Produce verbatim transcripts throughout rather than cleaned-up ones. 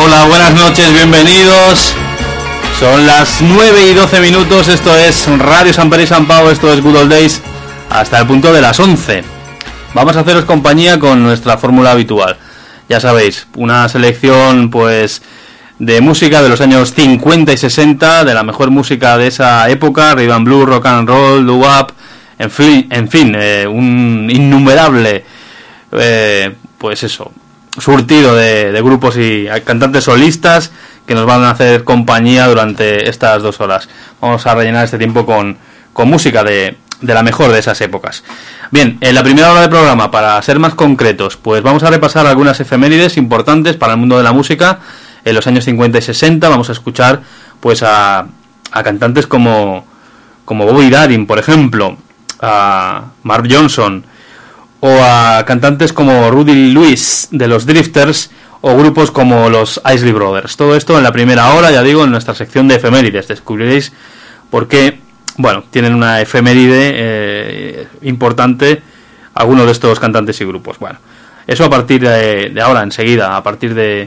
hola, buenas noches, bienvenidos. Son las nueve y doce minutos, esto es Radio Sant Pere i Sant Pau, esto es Good Old Days, hasta el punto de las once. Vamos a haceros compañía con nuestra fórmula habitual. Ya sabéis, una selección pues de música de los años cincuenta y sesenta, de la mejor música de esa época, rhythm and blues, rock and roll, doo-wop, en fin, en fin eh, un innumerable, eh, pues eso, surtido de, de grupos y cantantes solistas que nos van a hacer compañía durante estas dos horas. Vamos a rellenar este tiempo con, con música de, de la mejor de esas épocas. Bien, en la primera hora del programa, para ser más concretos, pues vamos a repasar algunas efemérides importantes para el mundo de la música. En los años cincuenta y sesenta vamos a escuchar pues a, a cantantes como, como Bobby Darin, por ejemplo, a Mark Johnson, o a cantantes como Rudy Lewis de los Drifters, o grupos como los Isley Brothers. Todo esto en la primera hora, ya digo, en nuestra sección de efemérides. Descubriréis por qué, bueno, tienen una efeméride eh, importante algunos de estos cantantes y grupos. Bueno, eso a partir de, de ahora, enseguida, a partir de,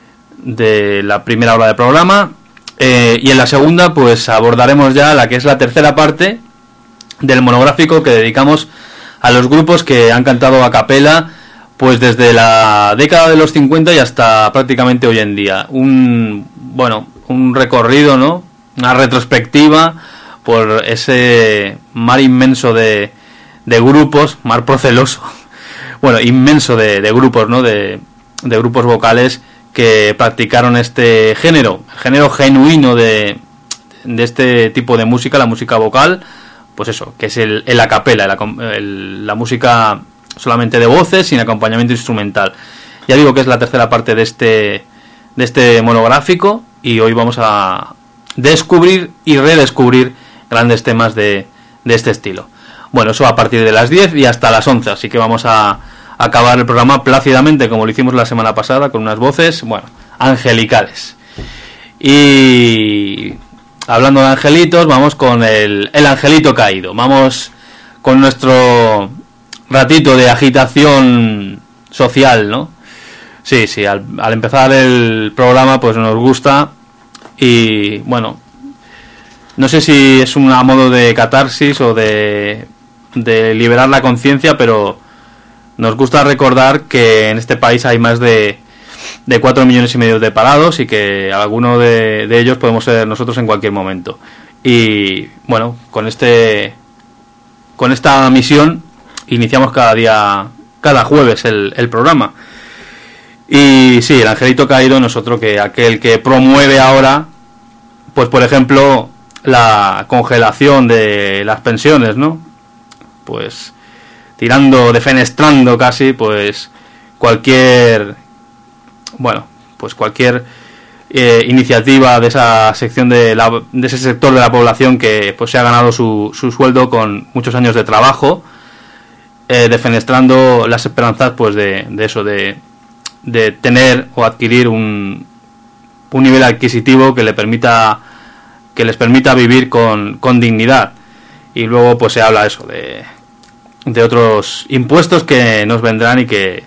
de la primera hora del programa. Eh, y en la segunda, pues abordaremos ya la que es la tercera parte del monográfico que dedicamos a los grupos que han cantado a capela pues desde la década de los cincuenta y hasta prácticamente hoy en día. Un, bueno, un recorrido, ¿no? Una retrospectiva por ese mar inmenso de, de grupos, mar proceloso, bueno, inmenso de, de grupos, ¿no? De, de grupos vocales que practicaron este género, género genuino de, de este tipo de música, la música vocal, pues eso, que es el, el a capela, el, el, la música solamente de voces, sin acompañamiento instrumental. Ya digo que es la tercera parte de este de este monográfico y hoy vamos a descubrir y redescubrir grandes temas de, de este estilo. Bueno, eso a partir de las diez y hasta las once, así que vamos a acabar el programa plácidamente como lo hicimos la semana pasada, con unas voces, bueno, angelicales. Y hablando de angelitos, vamos con el, el angelito caído. Vamos con nuestro ratito de agitación social, ¿no? Sí, sí, al, al empezar el programa pues nos gusta y bueno, no sé si es un modo de catarsis o de, de liberar la conciencia, pero nos gusta recordar que en este país hay más de, de cuatro millones y medio de parados y que alguno de, de ellos podemos ser nosotros en cualquier momento. Y bueno, con este con esta misión iniciamos cada día, cada jueves el, el programa. Y sí, el angelito caído no es otro que aquel que promueve ahora, pues por ejemplo, la congelación de las pensiones, ¿no? Pues tirando, defenestrando casi, pues cualquier, bueno, pues cualquier eh, iniciativa de esa sección de, la, de ese sector de la población que pues se ha ganado su, su sueldo con muchos años de trabajo. Eh, defenestrando las esperanzas pues de, de eso, de, de tener o adquirir un, un nivel adquisitivo que le permita que les permita vivir con, con dignidad. Y luego pues se habla eso de, de otros impuestos que nos vendrán y que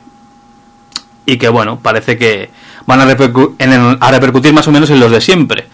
y que bueno, parece que van a, repercu- en el, a repercutir más o menos en los de siempre,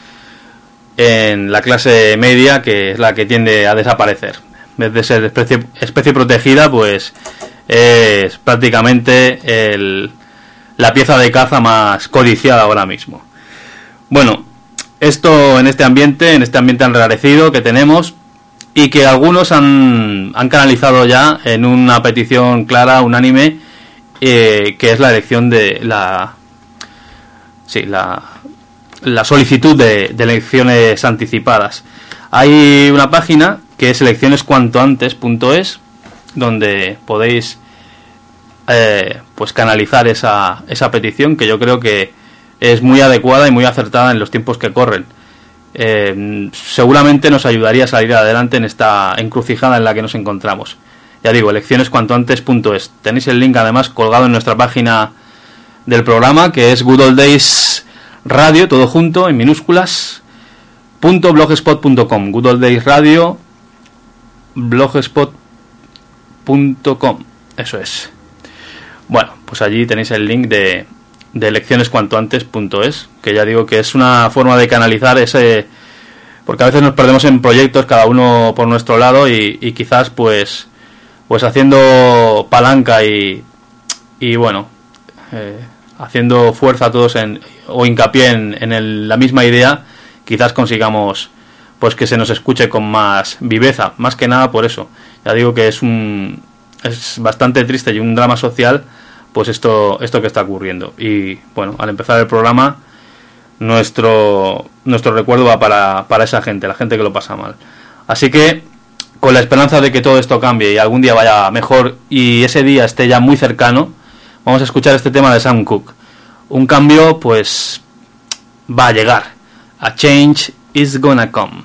en la clase media, que es la que tiende a desaparecer. En vez de ser especie, especie protegida, pues es prácticamente el, la pieza de caza más codiciada ahora mismo. Bueno, esto en este ambiente, en este ambiente enrarecido que tenemos y que algunos han, han canalizado ya en una petición clara, unánime, eh, que es la elección de la, sí, la, la solicitud de, de elecciones anticipadas. Hay una página que es elecciones cuanto antes punto es, donde podéis eh, pues canalizar esa, esa petición, que yo creo que es muy adecuada y muy acertada en los tiempos que corren. Eh, seguramente nos ayudaría a salir adelante en esta encrucijada en la que nos encontramos. Ya digo, elecciones cuanto antes punto es. Tenéis el link además colgado en nuestra página del programa, que es Good Old Days Radio, todo junto, en minúsculas, punto blogspot punto com. Good Old Days Radio blogspot punto com, eso es. Bueno, pues allí tenéis el link de, de elecciones cuanto antes punto es, que ya digo que es una forma de canalizar ese, porque a veces nos perdemos en proyectos cada uno por nuestro lado y, y quizás pues pues haciendo palanca y y bueno eh, haciendo fuerza a todos en, o hincapié en, en el, la misma idea, quizás consigamos pues que se nos escuche con más viveza, más que nada por eso. Ya digo que es un es bastante triste y un drama social pues esto esto que está ocurriendo. Y bueno, al empezar el programa nuestro nuestro recuerdo va para, para esa gente, la gente que lo pasa mal. Así que con la esperanza de que todo esto cambie y algún día vaya mejor y ese día esté ya muy cercano, vamos a escuchar este tema de Sam Cooke. Un cambio pues va a llegar. A change is gonna come.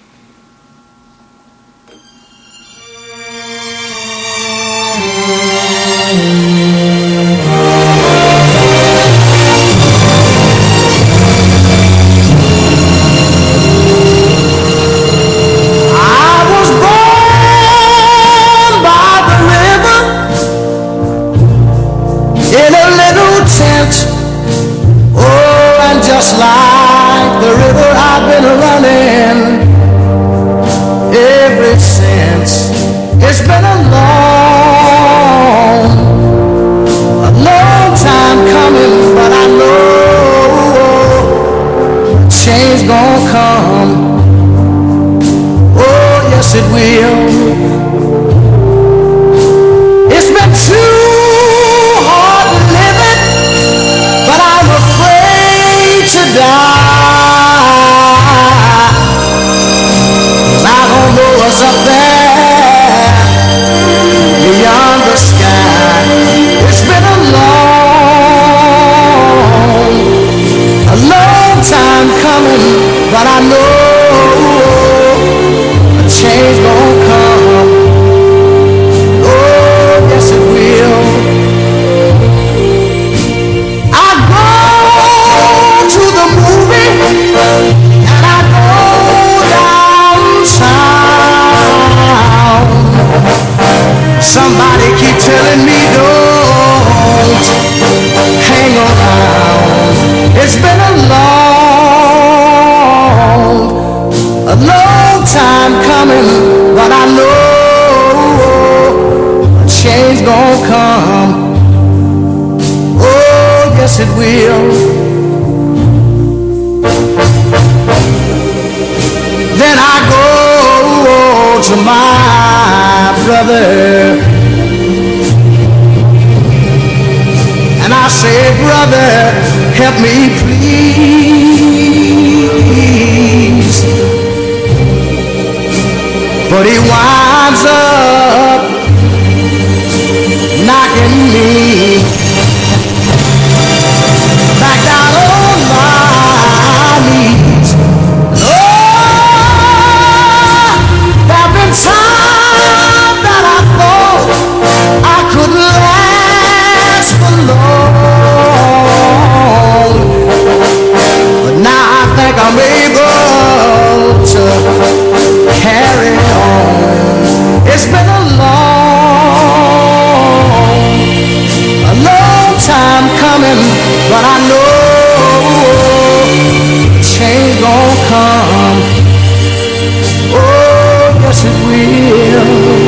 Just like the river I've been running ever since. It's been a long, a long time coming, but I know change gonna come. Oh, yes it will. It's been too hard living, but I'm afraid to die. 'Cause I don't know what's up there beyond the sky. It's been a long, a long time coming, but I know a change gonna come. Oh, yes it will. I go to the movie and I go downtown. Somebody keep telling me don't hang around. It's been a long, a long time coming, but I know a change gonna come. Oh, yes it will. Then I go to my brother and I say, brother, help me please. But he winds up knocking me back down on my knees. Time that I thought I could last for long, but now I think I'm able to carry on. It's been a long, a long time coming, but I know change gon' come. Oh, yes it will.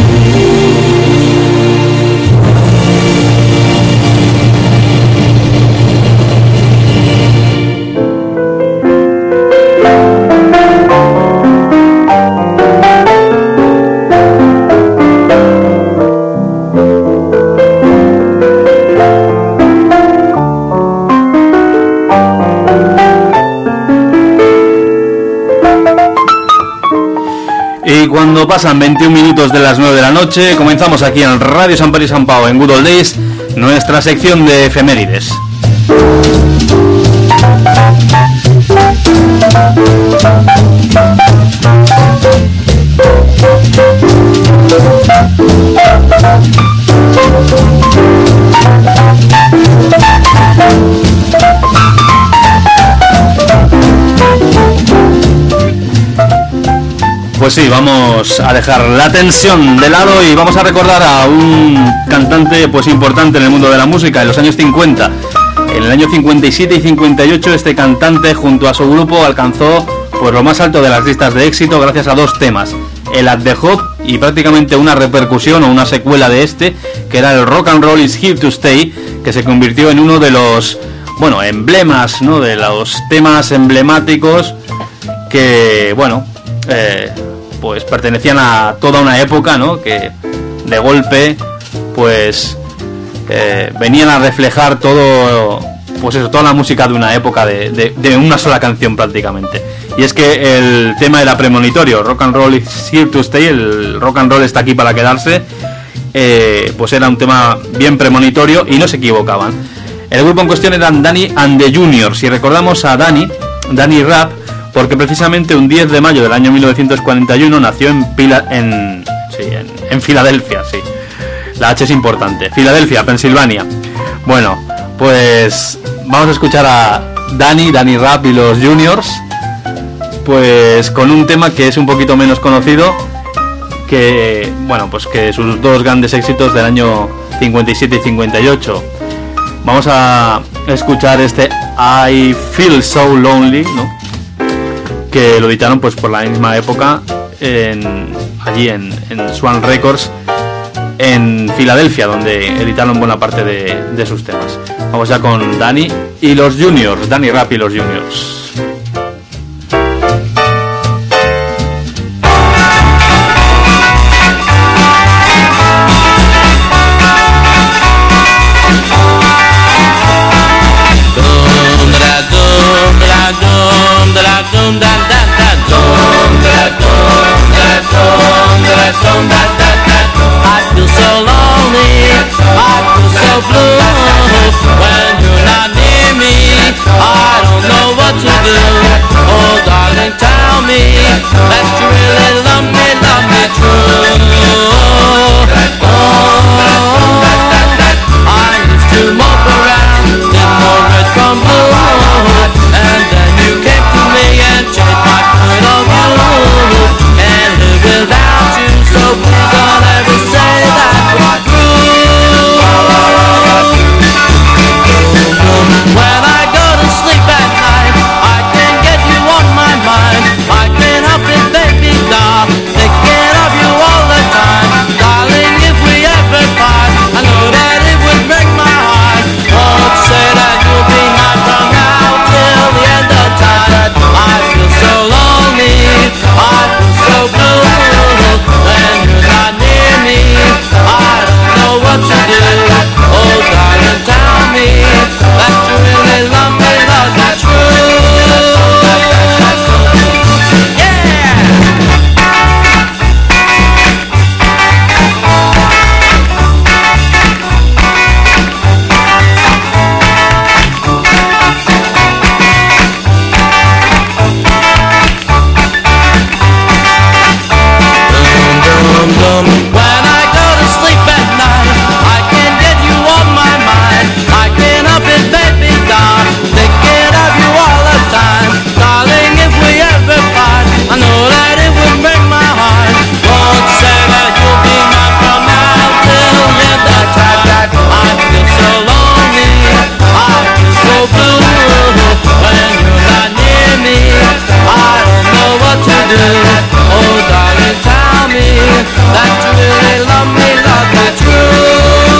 Y cuando pasan veintiún minutos de las nueve de la noche, comenzamos aquí en Radio San Pablo y San Pau, en Good Old Days, nuestra sección de efemérides. Pues sí, vamos a dejar la tensión de lado y vamos a recordar a un cantante pues importante en el mundo de la música en los años cincuenta. En el año cincuenta y siete y cincuenta y ocho este cantante junto a su grupo alcanzó pues lo más alto de las listas de éxito gracias a dos temas, el At The Hop y prácticamente una repercusión o una secuela de este, que era el Rock and Roll Is Here To Stay, que se convirtió en uno de los, bueno, emblemas, ¿no?, de los temas emblemáticos que, bueno, eh, pues pertenecían a toda una época, ¿no?, que de golpe pues eh, venían a reflejar todo, pues eso, toda la música de una época, de, de, de una sola canción prácticamente. Y es que el tema era premonitorio, Rock and Roll Is Here To Stay, el rock and roll está aquí para quedarse, eh, pues era un tema bien premonitorio y no se equivocaban. El grupo en cuestión eran Danny and the Juniors, y recordamos a Danny, Danny Rapp, porque precisamente un diez de mayo del año mil novecientos cuarenta y uno nació en, Pila, en, sí, en, en Filadelfia, sí, la H es importante, Filadelfia, Pensilvania. Bueno, pues vamos a escuchar a Danny, Danny Rapp y los Juniors, pues con un tema que es un poquito menos conocido que, bueno, pues que sus dos grandes éxitos del año cincuenta y siete y cincuenta y ocho. Vamos a escuchar este I Feel So Lonely, ¿no?, que lo editaron pues por la misma época en, allí en, en Swan Records en Filadelfia, donde editaron buena parte de, de sus temas. Vamos ya con Danny y los Juniors, Danny Rapp y los Juniors. I feel so lonely, I feel so blue. When you're not near me, I don't know what to do. Oh darling, tell me that you really love me, love me true. Oh, I used to mope around in more red from blue, and then you came to me and changed my point of view. Can't live without you, so please don't ever say that we're through. When I go to sleep at night, I can get you on my mind. I can't help it, baby doll, thinking of you all the time. Darling, if we ever part, I know that it would break my heart. Won't say that you'll be mine from now till the end of time. I feel so lonely, I feel so blue. When you're not near me, I don't know what to do. Oh darling, tell me that you really love me, love me true. When I go to sleep at night, I can get you on my mind. I can't help it, baby doll, thinking of you all the time. Darling, if we ever part, I know that it would break my heart. Won't say that you'll be mine from now till the end of time. I feel so lonely, I feel so blue. When you're not near me, I don't know what to do. Oh darling, tell me that you really love me, love me true.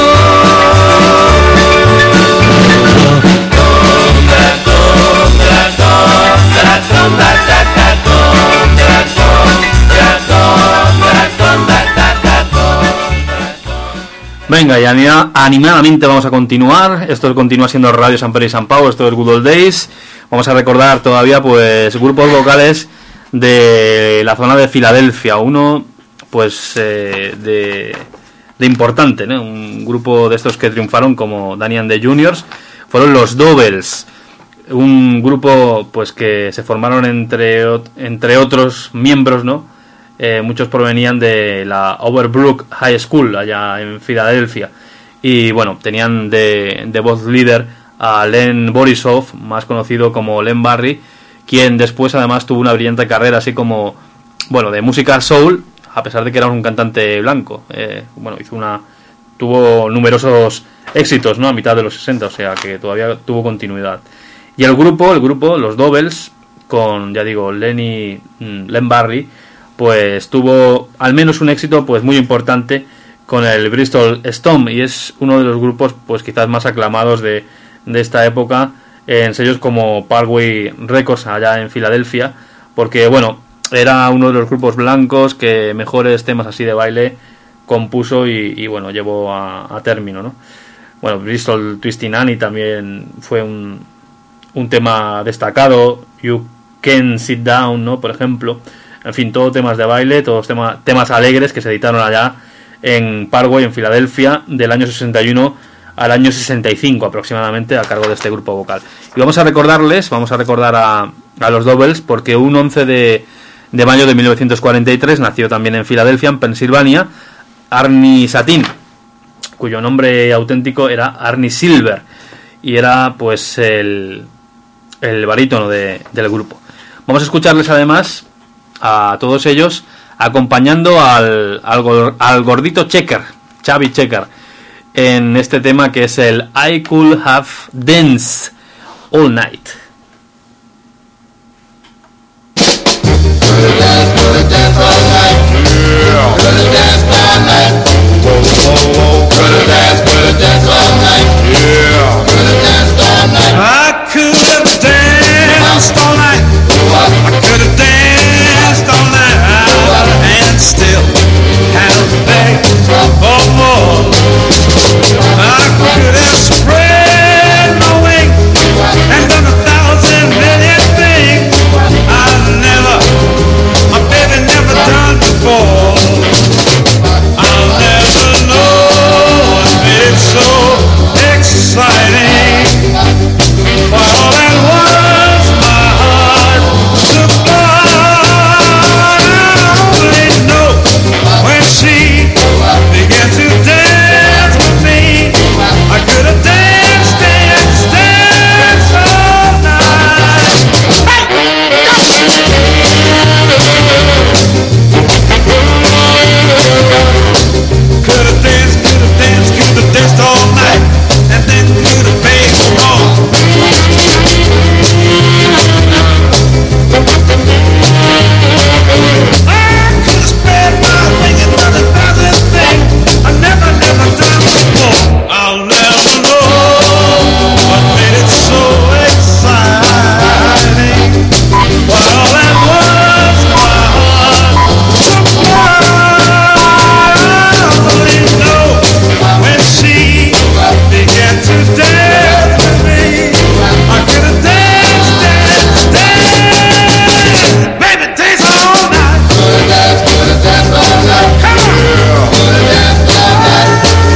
Venga, y anima- animadamente vamos a continuar. Esto continúa siendo Radio San Pedro y San Pau, esto es Good Old Days. Vamos a recordar todavía pues grupos vocales de la zona de Filadelfia. Uno pues eh, de, de importante, ¿no? Un grupo de estos que triunfaron como Danny and the Juniors fueron los Doubles, un grupo pues que se formaron entre, entre otros miembros, ¿no? Eh, muchos provenían de la Overbrook High School allá en Filadelfia, y bueno, tenían de, de voz líder a Len Borisov, más conocido como Len Barry, quien después además tuvo una brillante carrera así como, bueno, de música soul, a pesar de que era un cantante blanco. Eh, bueno, hizo una tuvo numerosos éxitos, ¿no? A mitad de los sesenta, o sea que todavía tuvo continuidad. Y el grupo, el grupo, los Dobles, con, ya digo, Lenny, Len Barry, pues tuvo al menos un éxito pues muy importante con el Bristol Storm, y es uno de los grupos pues quizás más aclamados de, de esta época en sellos como Parkway Records allá en Filadelfia, porque bueno, era uno de los grupos blancos que mejores temas así de baile compuso y, y bueno, llevó a, a término, ¿no? Bueno, Bristol Twisting Annie también fue un, un tema destacado, You Can Sit Down, ¿no? Por ejemplo, en fin, todos temas de baile, todos tema, temas alegres que se editaron allá en Parkway, en Filadelfia, del año sesenta y uno al año sesenta y cinco aproximadamente, a cargo de este grupo vocal. Y vamos a recordarles, vamos a recordar a, a los Dobles, porque un once de mayo de mil novecientos cuarenta y tres nació también en Filadelfia, en Pensilvania, Arnie Satin, cuyo nombre auténtico era Arnie Silver, y era pues el, el barítono de, del grupo. Vamos a escucharles además a todos ellos acompañando al, al, al gordito Checker, Chubby Checker, en este tema que es el I Could Have Danced All Night. I could have danced all night. I could have danced all night and still have begged for more. I could have spread my wings and done a thousand million things I never, my baby never done before. I'll never know what made it so exciting. For all that was my heart to find. I only know when she began to dance with me, I could have danced, danced, danced all night. Could have danced, could have danced, could have danced all night, and then could have paid more. I could have spread my wings and done a thousand things I never, never done before. I'll never know what made it so exciting. What all that was my heart to find. I only know when she began to dance with me, I could have danced, danced, danced. Baby, dance all night. Could have danced, could have danced all night. Come on. Could have danced all night.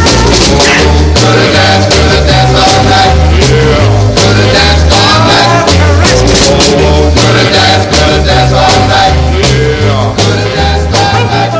Could have danced, could have danced all night. Could have danced all night. Could have danced, could have danced all night. Could have danced all night.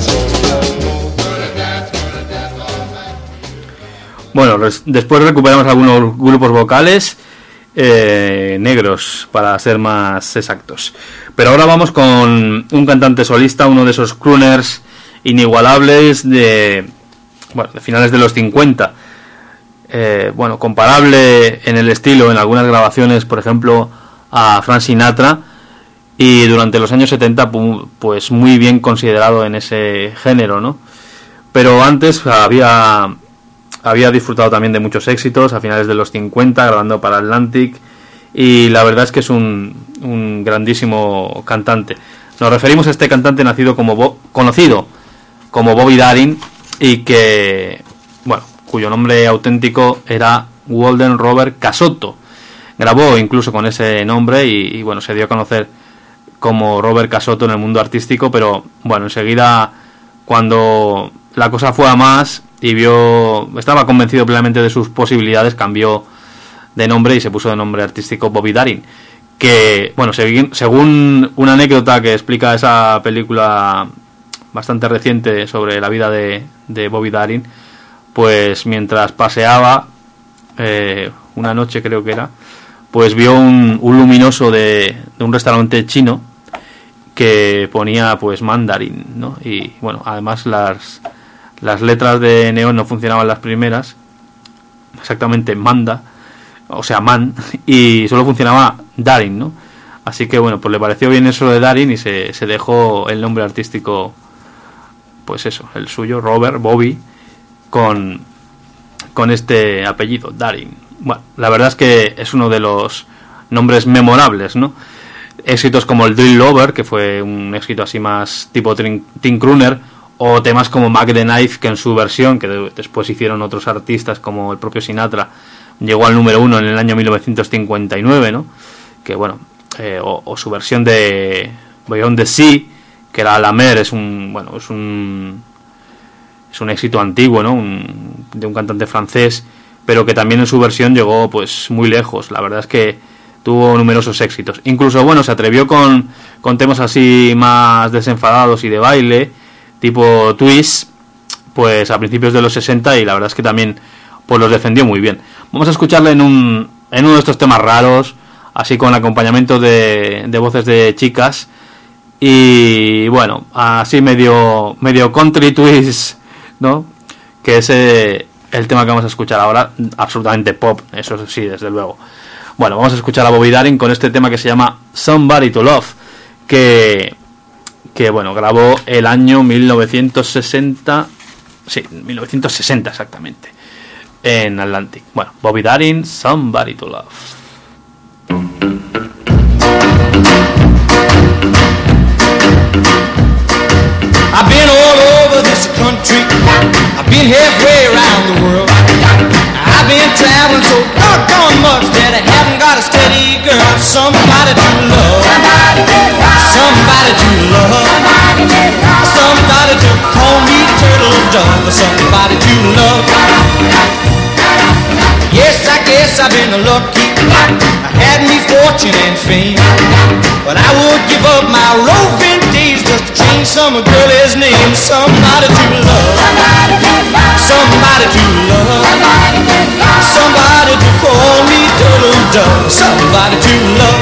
Could have danced, could have danced all night. Bueno, res- después recuperamos algunos grupos vocales eh, negros, para ser más exactos. Pero ahora vamos con un cantante solista, uno de esos crooners inigualables de, bueno, de finales de los cincuenta. Eh, bueno, comparable en el estilo, en algunas grabaciones, por ejemplo, a Frank Sinatra, y durante los años setenta, pu- pues muy bien considerado en ese género, ¿no? Pero antes había... Había disfrutado también de muchos éxitos a finales de los cincuenta, grabando para Atlantic, y la verdad es que es un, un grandísimo cantante. Nos referimos a este cantante nacido como Bo- conocido como Bobby Darin, y que, bueno, cuyo nombre auténtico era Walden Robert Casotto. Grabó incluso con ese nombre y, y bueno, se dio a conocer como Robert Casotto en el mundo artístico, pero bueno, enseguida, cuando la cosa fue a más y vio, estaba convencido plenamente de sus posibilidades, cambió de nombre y se puso de nombre artístico Bobby Darin, que, bueno, según una anécdota que explica esa película bastante reciente sobre la vida de, de Bobby Darin, pues mientras paseaba eh, una noche, creo que era, pues vio un, un luminoso de, de un restaurante chino que ponía pues mandarín, ¿no? Y bueno, además las las letras de Neon no funcionaban las primeras, exactamente Manda, o sea Man, y solo funcionaba Darin, ¿no? Así que bueno, pues le pareció bien eso de Darin y se, se dejó el nombre artístico, pues eso, el suyo, Robert, Bobby, con, con este apellido, Darin. Bueno, la verdad es que es uno de los nombres memorables, ¿no? Éxitos como el Drill Lover, que fue un éxito así más tipo Tim Crooner, o temas como Mac the Knife, que en su versión, que de, después hicieron otros artistas como el propio Sinatra, llegó al número uno en el año mil novecientos cincuenta y nueve, ¿no? Que bueno, eh, o, o su versión de Beyond the Sea, que era La Mer, es un, bueno, es un es un éxito antiguo, ¿no? Un, de un cantante francés, pero que también en su versión llegó pues muy lejos. La verdad es que tuvo numerosos éxitos. Incluso, bueno, se atrevió con, con temas así más desenfadados y de baile, tipo Twist, pues a principios de los sesenta, y la verdad es que también pues los defendió muy bien. Vamos a escucharle en un en uno de estos temas raros, así con acompañamiento de, de voces de chicas, y bueno, así medio medio country twist, ¿no? Que es eh, el tema que vamos a escuchar ahora, absolutamente pop, eso sí, desde luego. Bueno, vamos a escuchar a Bobby Darin con este tema que se llama Somebody to Love, que, que bueno, grabó el año mil novecientos sesenta, sí, mil novecientos sesenta exactamente, en Atlantic. Bueno, Bobby Darin, Somebody to Love. I've been all over this country, I've been halfway around the world. I've been traveling so doggone much that I haven't got a steady girl. Somebody to love, somebody to love, somebody to call me turtle dove, somebody to love. Yes, I guess I've been lucky, I had me fortune and fame, but I would give up my roving days just to change some girl's name. Somebody to love, somebody to love, somebody to call me turtle dove, somebody to love.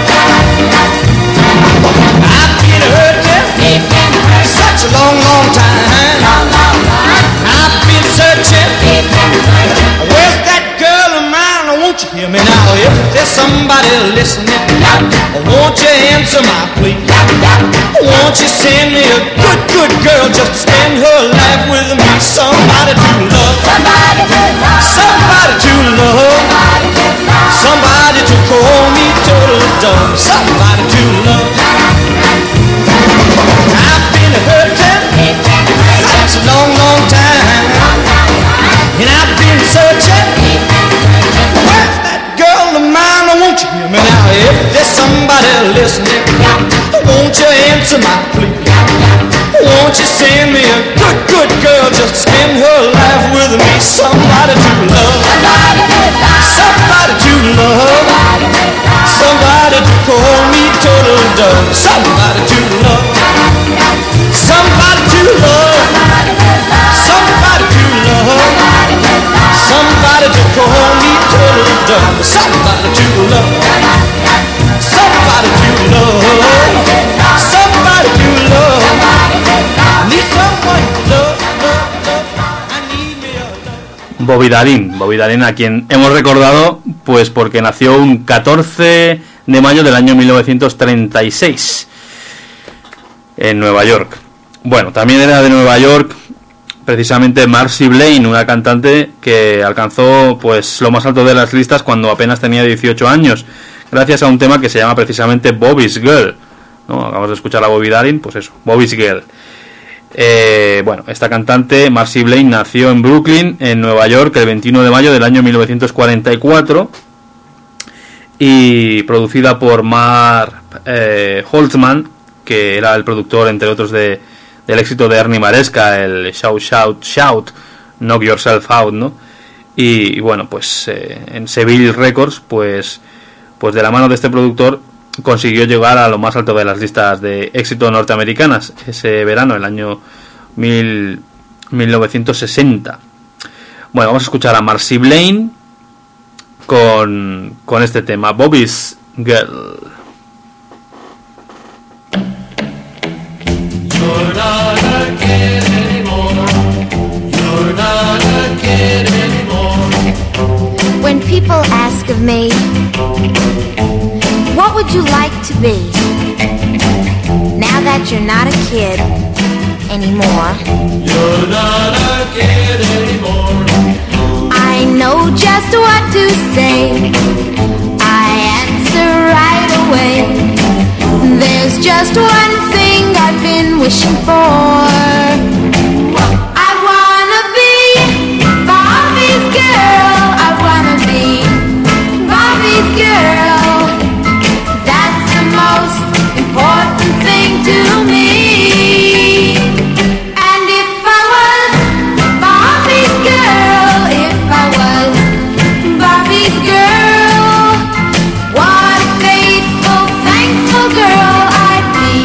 I've been hurting such a long, long time, I've been searching, where's that girl of mine? Won't you hear me now? If there's somebody listening, won't you answer my plea? Won't you send me a good, good girl just to spend her life with me? Somebody to love, somebody to love, somebody to call me turtle dove, somebody to love. I've been hurting such a long, long time, and I've been searching, where's that girl of mine? Won't you hear me now? If there's somebody listening, won't you answer my plea? Won't you send me a good, good girl just to spend her life with me? Somebody to love, somebody to love, somebody to call me turtle dove, somebody to love, somebody to love, somebody to love, somebody to call me turtle dove, somebody to love, somebody to love, somebody to love. I need someone to love, love, love. I need me a love. Bobby Darin, Bobby Darin, a quien hemos recordado pues porque nació un catorce de mayo del año mil novecientos treinta y seis en Nueva York. Bueno, también era de Nueva York precisamente Marcy Blaine, una cantante que alcanzó pues lo más alto de las listas cuando apenas tenía dieciocho años, gracias a un tema que se llama precisamente Bobby's Girl, ¿no? Acabamos de escuchar a Bobby Darin, pues eso, Bobby's Girl. Eh, bueno, esta cantante, Marcy Blaine, nació en Brooklyn, en Nueva York, el veintiuno de mayo del año mil novecientos cuarenta y cuatro, y producida por Mark eh, Holtzman, que era el productor, entre otros, de, del éxito de Ernie Maresca, el Shout, Shout, Shout, Knock Yourself Out, ¿no? Y, y bueno, pues eh, en Seville Records, pues, pues de la mano de este productor, consiguió llegar a lo más alto de las listas de éxito norteamericanas ese verano, el año mil novecientos sesenta. Bueno, vamos a escuchar a Marcy Blaine con, con este tema, Bobby's Girl. You're not a kid anymore. You're people ask of me, what would you like to be? Now that you're not a kid anymore. You're not a kid anymore. I know just what to say. I answer right away. There's just one thing I've been wishing for. I wanna be Bobby's girl. I wanna be Bobby's girl. That's the most important thing to me. And if I was Bobby's girl, if I was Bobby's girl, what a faithful, thankful girl I'd be.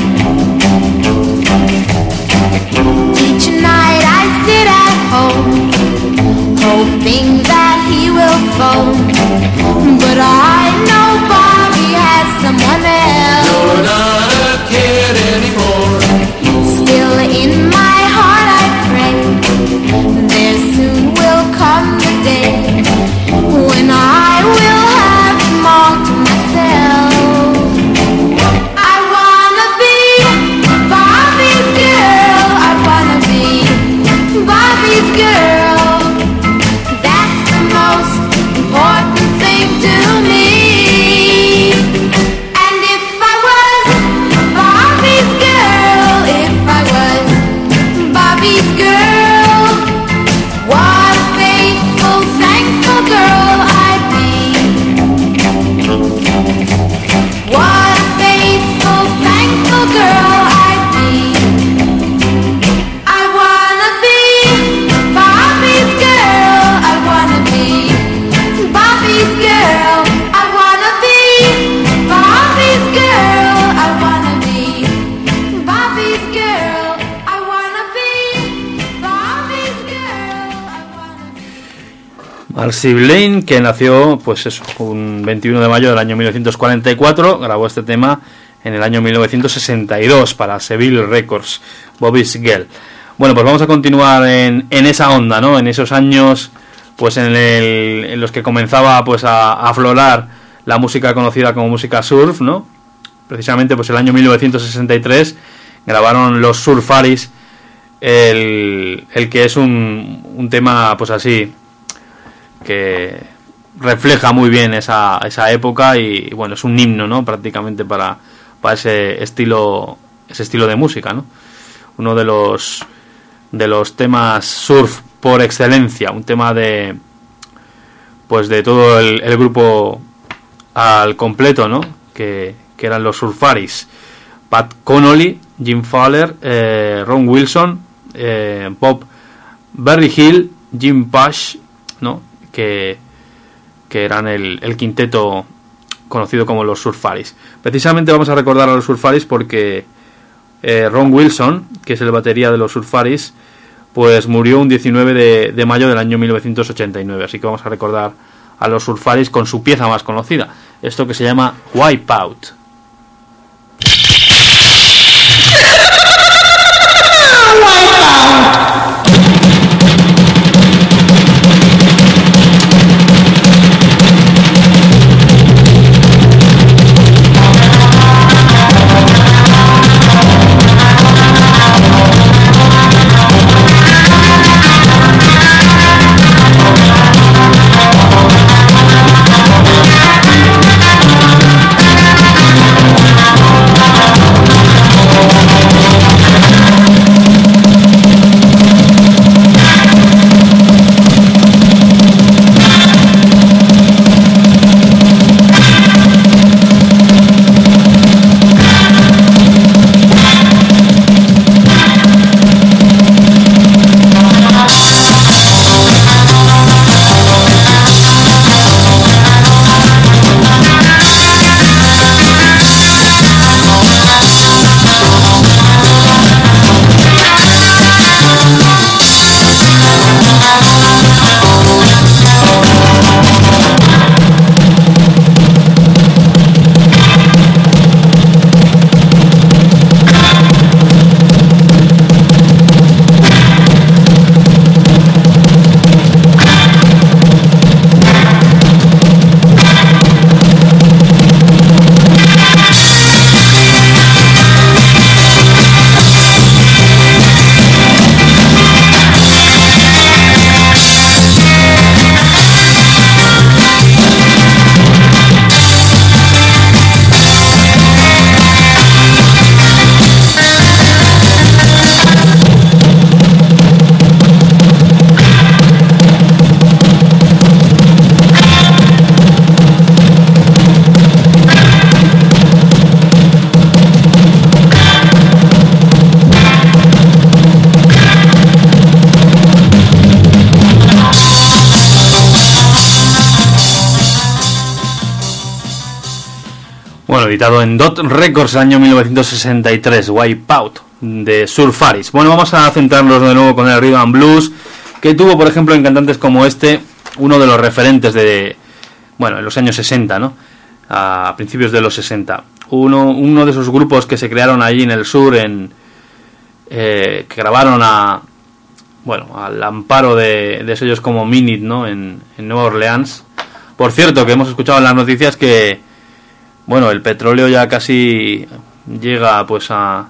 Each night I sit at home, hoping that he will phone, but I know Bobby has someone else. You're not a kid anymore. Still in my heart I pray, there soon will come the day when I will have them all to myself. I wanna be Bobby's girl. I wanna be Bobby's girl. That's the most important thing to me. And if I was Bobby's girl, if I was Bobby's girl, what a faithful, thankful girl I'd be. What a faithful, thankful girl I'd be. I wanna be Bobby's girl. I wanna be Bobby's girl. I wanna be Bobby's girl. I wanna be Bobby's girl. I wanna be Bobby's girl. I wanna be. Marcy Blaine, que nació, pues eso, un veintiuno de mayo del año mil novecientos cuarenta y cuatro, grabó este tema en el año mil novecientos sesenta y dos para Seville Records, Bobby's Girl. Bueno, pues vamos a continuar en, en esa onda, ¿no? En esos años, pues en, el, en los que comenzaba pues a, a aflorar la música conocida como música surf, ¿no? Precisamente, pues el año mil novecientos sesenta y tres grabaron los Surfaris el, el que es un, un tema, pues así, que refleja muy bien esa, esa época y, bueno, es un himno, ¿no? Prácticamente para, para ese estilo, ese estilo de música, ¿no? Uno de los de los temas surf por excelencia, un tema de, pues de todo el, el grupo al completo, ¿no? Que, que eran los Surfaris: Pat Connolly, Jim Fowler, eh, Ron Wilson, eh, Bob Berryhill, Jim Pash, ¿no? Que, que eran el, el quinteto conocido como los Surfaris. Precisamente vamos a recordar a los Surfaris porque eh, Ron Wilson, que es el batería de los Surfaris, pues murió un diecinueve de, de mayo del año mil novecientos ochenta y nueve. Así que vamos a recordar a los Surfaris con su pieza más conocida, esto que se llama Wipeout. Bueno, editado en Dot Records, año mil novecientos sesenta y tres, Wipeout, de Surfaris. Bueno, vamos a centrarnos de nuevo con el rhythm and blues, que tuvo, por ejemplo, en cantantes como este, uno de los referentes de, bueno, en los años sesenta, ¿no? A principios de los sesenta. Uno, uno de esos grupos que se crearon allí en el sur, en eh, que grabaron a, bueno, al amparo de, de sellos como Minit, ¿no? En, en Nueva Orleans. Por cierto, que hemos escuchado en las noticias que, bueno, el petróleo ya casi llega, pues, a,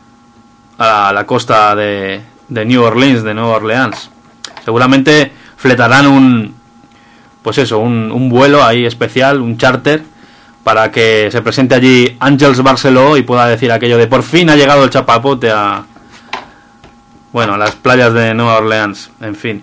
a la costa de, de New Orleans, de Nueva Orleans. Seguramente fletarán un, pues eso, un, un vuelo ahí especial, un charter, para que se presente allí Ángels Barceló y pueda decir aquello de por fin ha llegado el chapapote a, bueno, a las playas de Nueva Orleans. En fin.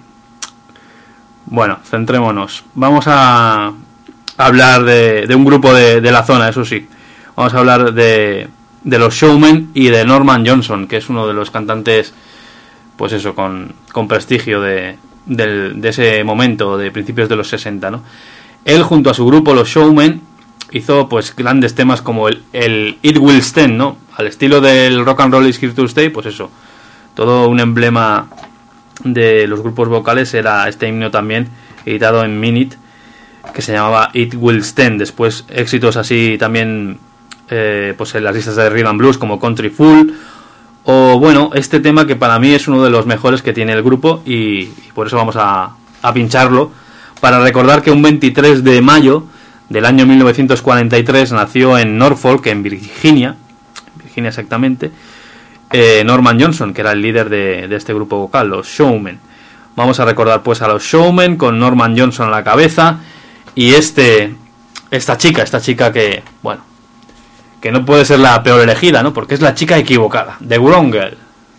Bueno, centrémonos. Vamos a hablar de, de un grupo de, de la zona, eso sí. Vamos a hablar de, de los Showmen y de Norman Johnson, que es uno de los cantantes, pues eso, con, con prestigio de, de, de ese momento, de principios de los sesenta, ¿no? Él, junto a su grupo, los Showmen, hizo pues grandes temas como el, el It Will Stand, ¿no? Al estilo del Rock and Roll Is Here to Stay, pues eso. Todo un emblema de los grupos vocales era este himno también, editado en Minute, que se llamaba It Will Stand. Después éxitos así también, eh, pues en las listas de Rhythm and Blues como Country Fool, o bueno, este tema que para mí es uno de los mejores que tiene el grupo, y, y por eso vamos a, a pincharlo, para recordar que un veintitrés de mayo del año mil novecientos cuarenta y tres nació en Norfolk, en Virginia, Virginia exactamente, eh, Norman Johnson, que era el líder de, de este grupo vocal, los Showmen. Vamos a recordar pues a los Showmen con Norman Johnson a la cabeza y este esta chica, esta chica que, bueno, que no puede ser la peor elegida, ¿no? Porque es la chica equivocada, The Wrong Girl.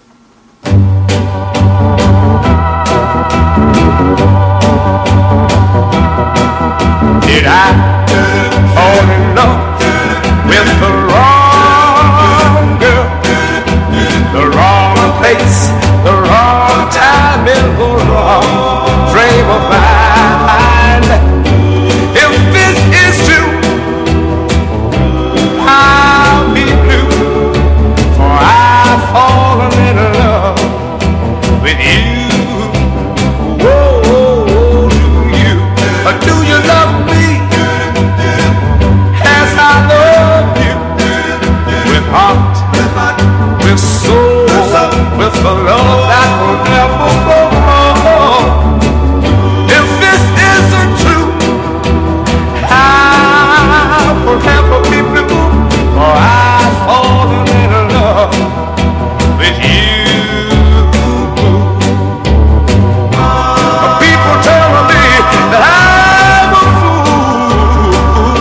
Did I fall in love with the wrong girl? The wrong place, the wrong time, in the wrong frame of mind. If this is true, I'll be blue, for I've fallen in love with you. Whoa, do you, or do you love me as I love you? With heart, with soul, with a love that will never go wrong. If this isn't true, I'll forever be blue, for I've fallen in love with you. People tell me that I'm a fool,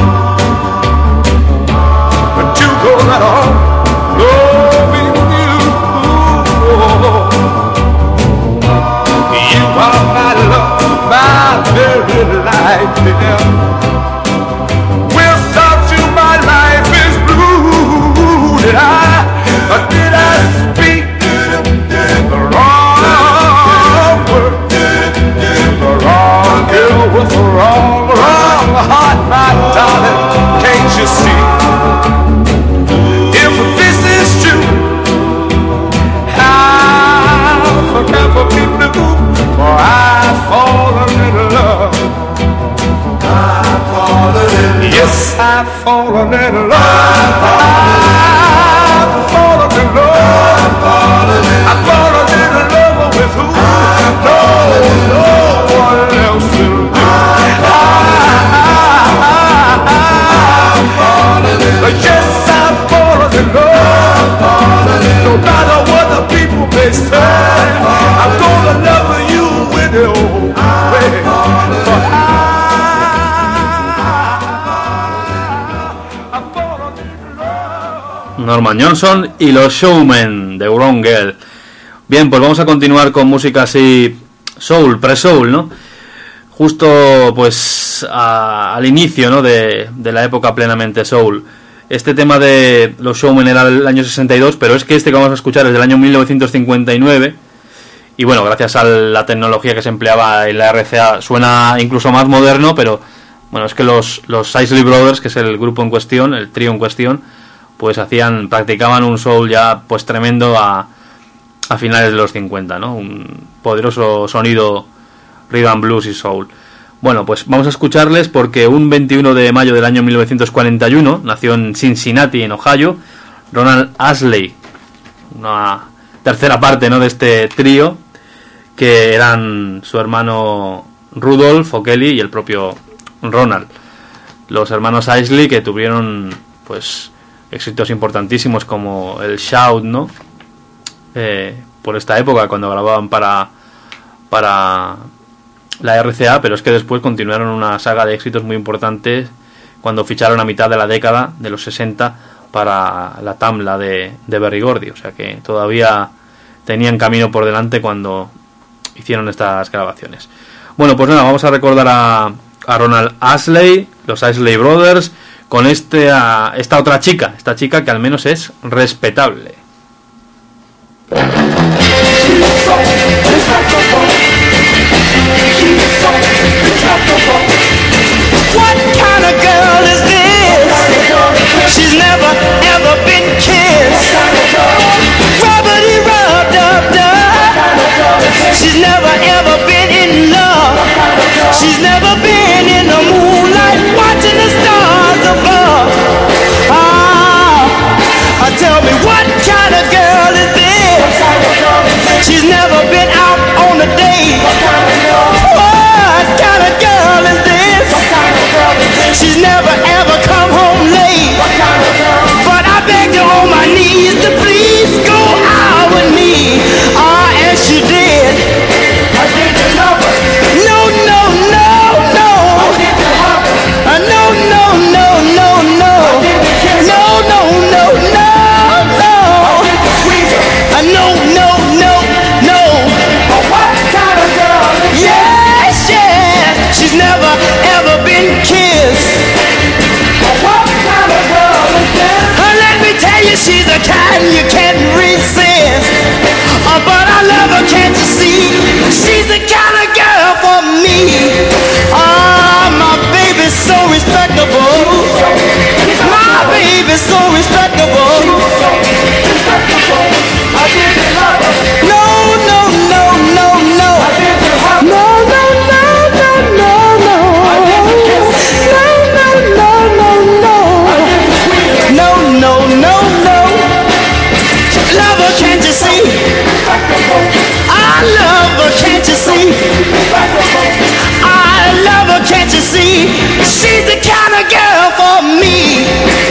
but you go right on loving you. You are my love, my very life, dear. Without you, my life is blue. Did I, or did I speak the wrong word? The wrong girl with the wrong, wrong heart, my darling. Can't you see? If this is true, I'll forever be blue, for I've fallen in love. I've fallen in love. Yes, I've fallen in love. I've fallen in love. I've fallen in love with who? No, no one else will do. I've fallen in love. Yes, I've fallen in love. No matter what the people may say, I'm gonna love you with the old way. For I've fallen in love. Norman Johnson y los Showmen, The Wrong Girl. Bien, pues vamos a continuar con música así soul, pre-soul, ¿no? Justo pues a, al inicio, ¿no? de, de la época plenamente soul. Este tema de los Showmen era del año sesenta y dos, pero es que este que vamos a escuchar es del año mil novecientos cincuenta y nueve. Y bueno, gracias a la tecnología que se empleaba en la R C A suena incluso más moderno, pero Bueno, es que los, los Isley Brothers, que es el grupo en cuestión, el trío en cuestión, pues hacían, practicaban un soul ya pues tremendo a, a finales de los cincuenta, ¿no? Un poderoso sonido rhythm and blues y soul. Bueno, pues vamos a escucharles porque un veintiuno de mayo del año mil novecientos cuarenta y uno nació en Cincinnati, en Ohio, Ronald Isley, una tercera parte, ¿no?, de este trío, que eran su hermano Rudolph O'Kelly y el propio Ronald, los hermanos Isley, que tuvieron pues éxitos importantísimos como el Shout, ¿no? Eh, por esta época, cuando grababan para para la R C A, pero es que después continuaron una saga de éxitos muy importantes cuando ficharon a mitad de la década de los sesenta para la Tamla de, de Berry Gordy, o sea que todavía tenían camino por delante cuando hicieron estas grabaciones. Bueno, pues nada, vamos a recordar a, a Ronald Isley, los Isley Brothers, con este, a, esta otra chica, esta chica que al menos es respetable. What kind of girl is this? She's never ever been kissed. Rubbity rub dub dub. She's never ever been in love. She's never been in the moonlight watching the stars above. Ah, tell me what kind of girl is this? She's never been out on a date. What kind of girl is this? She's never ever come home late. But I beg you on my knees to please go out with me. Ah, and she did. I did you love her? No, no, no, no. I did you hug her? Uh, no, no, no, no, no. No, no, no, no, no. I did you squeeze her? Uh, no, no, no, no. Oh, what kind of girl? Yes, yes. She's never ever been kissed. What kind of girl is this? Uh, let me tell you, she's the kind you can't resist. Uh, but I love her, can't you see? She's the kind of girl for me. Ah, uh, my baby's so respectable. My baby's so respectable. I didn't love her. No, no, no, no, no. I didn't love her. No, no, no, no, no, no. I didn't kiss her. No, no, no, no, no. I didn't squeeze her. No, no, no, no. Love her, can't you see? I love her, can't you see? I love her, can't you see? She's the kind of girl for me.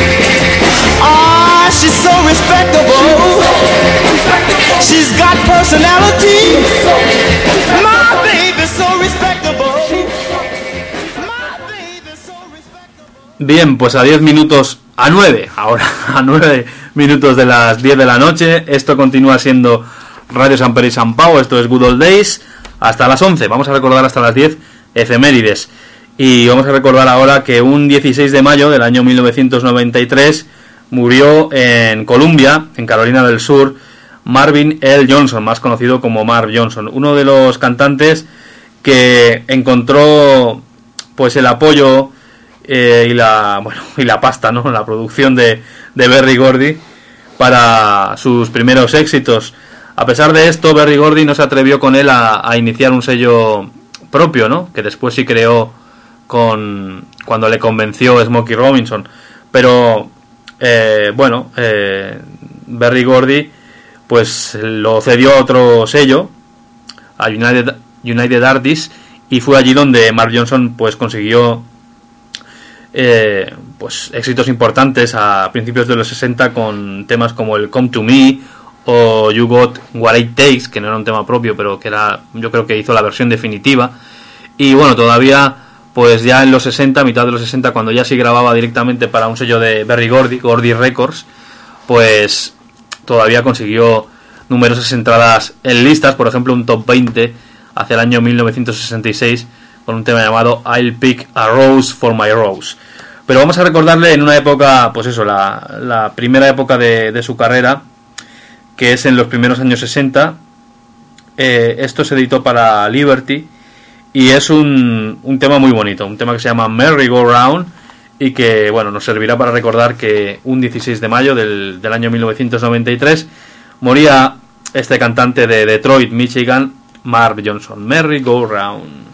Ah, she's so respectable. She's got personality. My baby's so respectable. My baby's so respectable. Bien, pues a diez minutos, a nueve, ahora a nueve minutos de las diez de la noche, esto continúa siendo Radio San Pere y San Pau, esto es Good Old Days, hasta las once, vamos a recordar hasta las diez efemérides, y vamos a recordar ahora que un dieciséis de mayo del año mil novecientos noventa y tres murió en Columbia, en Carolina del Sur, Marvin L. Johnson, más conocido como Marv Johnson, uno de los cantantes que encontró pues el apoyo eh, y la bueno y la pasta, ¿no?, la producción de, de Berry Gordy para sus primeros éxitos. A pesar de esto, Berry Gordy no se atrevió con él a, a iniciar un sello propio, ¿no?, que después sí creó con cuando le convenció Smokey Robinson. Pero eh, bueno, eh, Berry Gordy pues lo cedió a otro sello, a United, United Artists, y fue allí donde Marv Johnson pues consiguió eh, pues éxitos importantes a principios de los sesenta con temas como el Come to Me o You Got What It Takes, que no era un tema propio, pero que era, yo creo que hizo la versión definitiva. Y bueno, todavía pues ya en los sesenta, mitad de los sesenta, cuando ya sí grababa directamente para un sello de Berry Gordy, Gordy Records, pues todavía consiguió numerosas entradas en listas, por ejemplo un top veinte hacia el año mil novecientos sesenta y seis con un tema llamado I'll Pick a Rose for My Rose. Pero vamos a recordarle en una época, pues eso, la, la primera época de, de su carrera, que es en los primeros años sesenta. Eh, esto se editó para Liberty y es un, un tema muy bonito, un tema que se llama Merry Go Round y que, bueno, nos servirá para recordar que un dieciséis de mayo del, del año mil novecientos noventa y tres moría este cantante de Detroit, Michigan, Marv Johnson. Merry Go Round.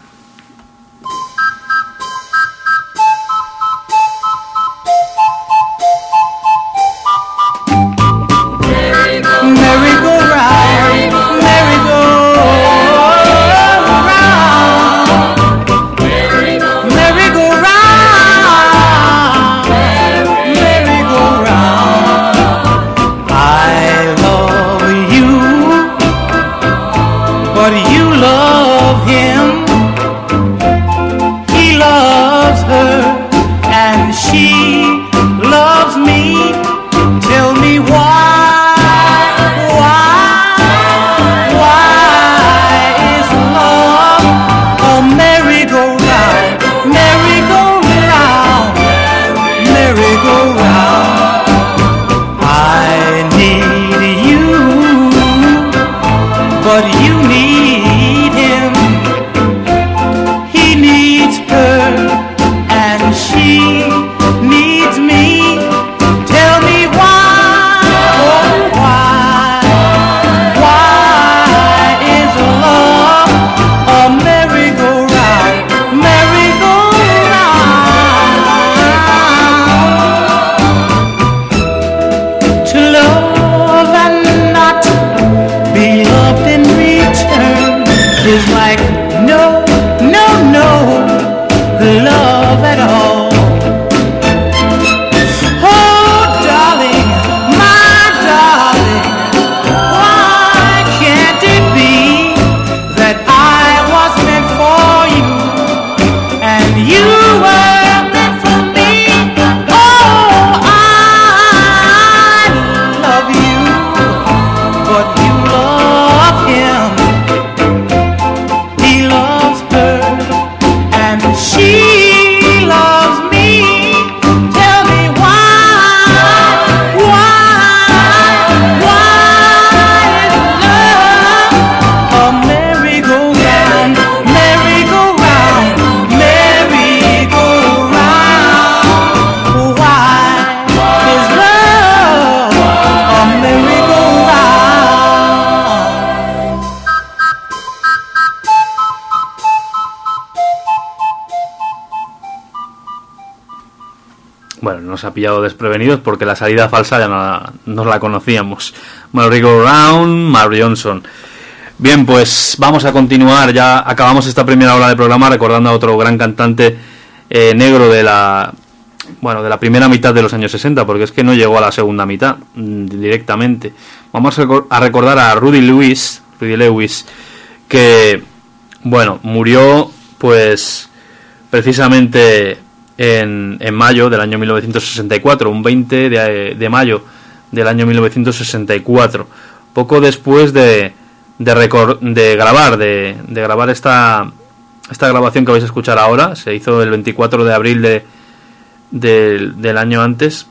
Nos ha pillado desprevenidos porque la salida falsa ya no, no la conocíamos. Merry Go Round, Marv Johnson. Bien, pues vamos a continuar. Ya acabamos esta primera hora de programa recordando a otro gran cantante eh, negro de la bueno de la primera mitad de los años sesenta, porque es que no llegó a la segunda mitad mm, directamente. Vamos a recordar a Rudy Lewis, Rudy Lewis, que bueno murió pues precisamente En, en mayo del año mil novecientos sesenta y cuatro, un veinte de, de mayo del año mil novecientos sesenta y cuatro, poco después de de, record, de grabar de, de grabar esta esta grabación que vais a escuchar ahora. Se hizo el veinticuatro de abril de, de del año antes.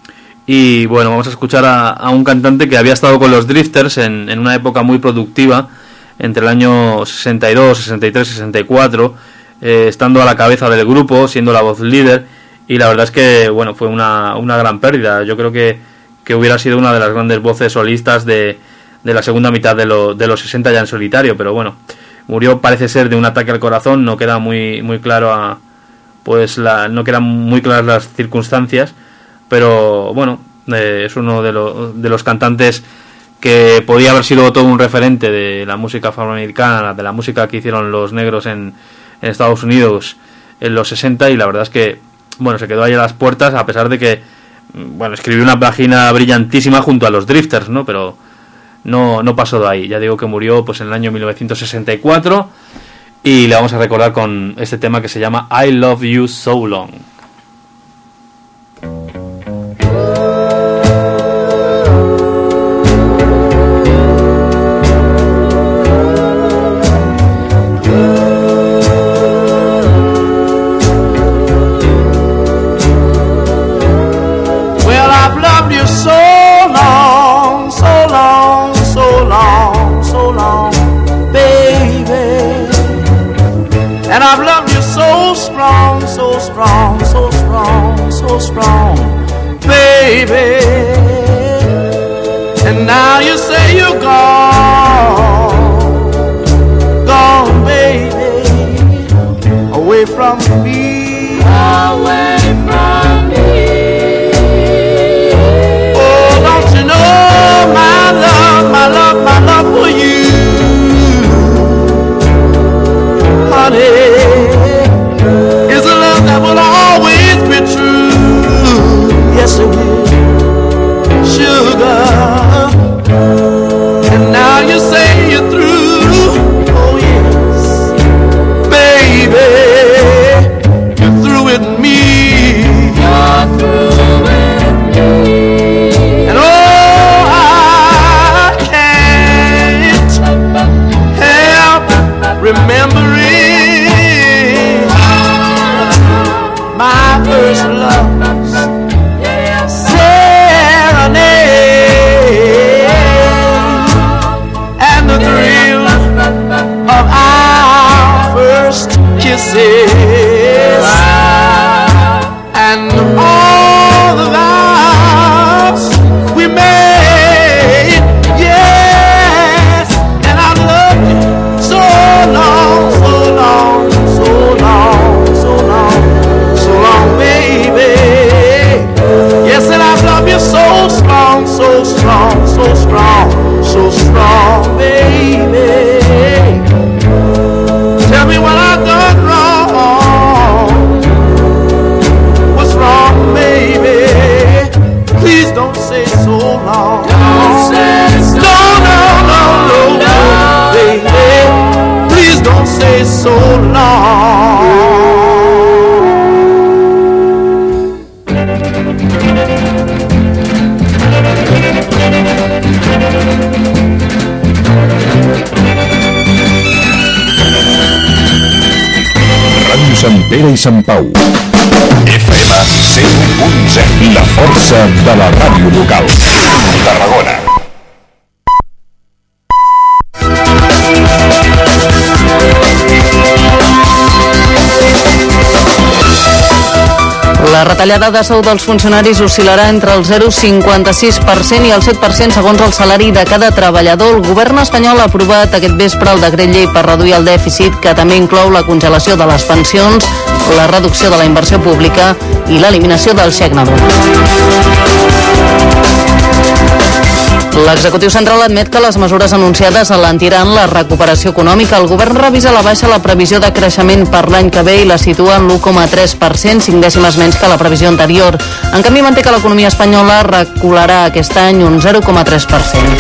Y bueno, vamos a escuchar a, a un cantante que había estado con los Drifters en, en una época muy productiva entre el año sesenta y dos, sesenta y tres, sesenta y cuatro. Eh, estando a la cabeza del grupo, siendo la voz líder, y la verdad es que bueno fue una, una gran pérdida. Yo creo que, que hubiera sido una de las grandes voces solistas de, de la segunda mitad de, lo, de los sesenta ya en solitario, pero bueno, murió parece ser de un ataque al corazón. No queda muy muy claro a, pues la, no quedan muy claras las circunstancias, pero bueno, eh, es uno de, lo, de los cantantes que podía haber sido todo un referente de la música afroamericana, de la música que hicieron los negros en en Estados Unidos en los sesenta, y la verdad es que bueno se quedó ahí a las puertas, a pesar de que bueno escribió una página brillantísima junto a los Drifters, ¿no? Pero no, no pasó de ahí. Ya digo que murió pues en el año mil novecientos sesenta y cuatro, y le vamos a recordar con este tema que se llama I Love You So Long. strong, baby. And now you say you're gone, gone, baby, away from me, away from me. Oh, don't you know my love, my love, my love for you, honey, is a love that will always be true. Yes, it will, sugar. And now you say you're through. Oh yes, baby, you're through with me. You're through with me. And oh, I can't help remembering my first love's serenade and the thrill of our first kisses and all the vows we made. Yes, and I loved you so long, so long, so long, so long, so long, baby. Yes, and I love you so strong, so strong, so strong, so strong, baby. Tell me what I've done wrong. What's wrong, baby? Please don't say so long. Don't say so long. No, no, no, no, no, baby. Please don't say so long. Ràdio Sant Pere i Sant Pau. F M cent u punt zero. La força de la ràdio local. Tarragona. La retallada de sou dels funcionaris oscil·larà entre el zero coma cinquanta-sis per cent i el set per cent segons el salari de cada treballador. El govern espanyol ha aprovat aquest vespre el decret llei per reduir el dèficit, que també inclou la congelació de les pensions, la reducció de la inversió pública i l'eliminació del xec nadó. L'executiu central admet que les mesures anunciades alentiran la recuperació econòmica. El govern revisa a la baixa la previsió de creixement per l'any que ve i la situa en l'u coma tres per cent, cinc dècimes menys que la previsió anterior. En canvi, manté que l'economia espanyola recularà aquest any un zero coma tres per cent.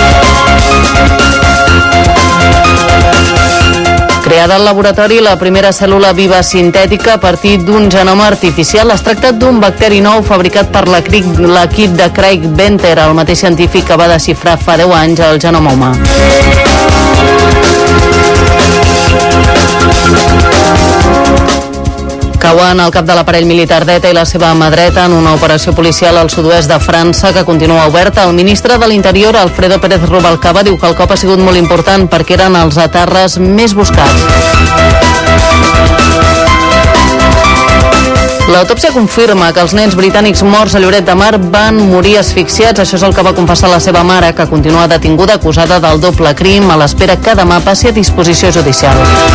Creada al laboratori la primera cèl·lula viva sintètica a partir d'un genoma artificial. Es tracta d'un bacteri nou fabricat per l'equip de Craig Venter, el mateix científic que va desxifrar fa deu anys el genoma humà. Cauen el cap de l'aparell militar d'ETA i la seva mà dreta en una operació policial al sud-oest de França que continua oberta. El ministre de l'Interior, Alfredo Pérez Rubalcaba, diu que el cop ha sigut molt important perquè eren els etarres més buscats. L'autòpsia confirma que els nens britànics morts a Lloret de Mar van morir asfixiats. Això és el que va confessar la seva mare, que continua detinguda acusada del doble crim, a l'espera que demà passi a disposició judicial.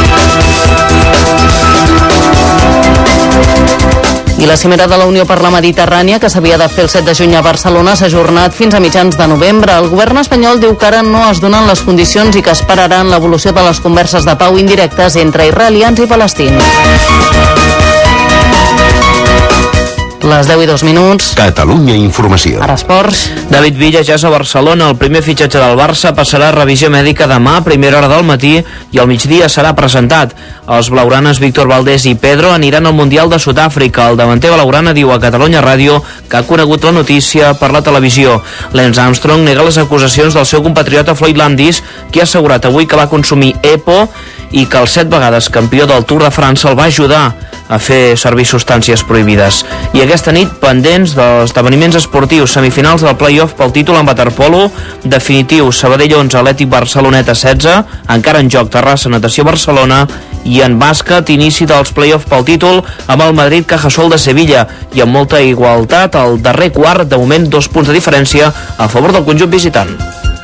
I la cimera de la Unió per la Mediterrània, que s'havia de fer el set de juny a Barcelona, s'ha ajornat fins a mitjans de novembre. El govern espanyol diu que ara no es donen les condicions i que esperaran l'evolució de les converses de pau indirectes entre israelians i palestins. Les deu i dos minuts. Catalunya Informació. Ara esports. David Villa ja és a Barcelona. El primer fitxatge del Barça passarà a revisió mèdica demà a primera hora del matí i al migdia serà presentat. Els blaugranes Víctor Valdés i Pedro aniran al Mundial de Sud-àfrica. El davanter blaugrana diu a Catalunya Ràdio que ha conegut la notícia per la televisió. Lance Armstrong nega les acusacions del seu compatriota Floyd Landis, qui ha assegurat avui que va consumir EPO i que el set vegades campió del Tour de França el va ajudar a fer servir substàncies prohibides. I aquesta nit, pendents dels esdeveniments esportius, semifinals del play-off pel títol en waterpolo, definitiu Sabadell onze, Atlètic Barceloneta setze, encara en joc Terrassa, Natació Barcelona, i en bàsquet, inici dels play-off pel títol amb el Madrid Cajasol de Sevilla, i amb molta igualtat al darrer quart, de moment dos punts de diferència a favor del conjunt visitant.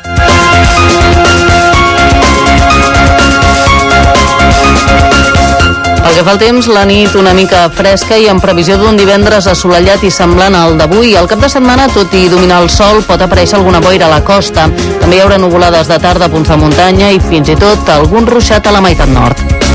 Pel que fa al temps, la nit una mica fresca i amb previsió d'un divendres assolellat i semblant al d'avui. Al cap de setmana, tot i dominar el sol, pot aparèixer alguna boira a la costa. També hi haurà nuvolades de tarda a punts de muntanya i fins i tot algun ruixat a la meitat nord.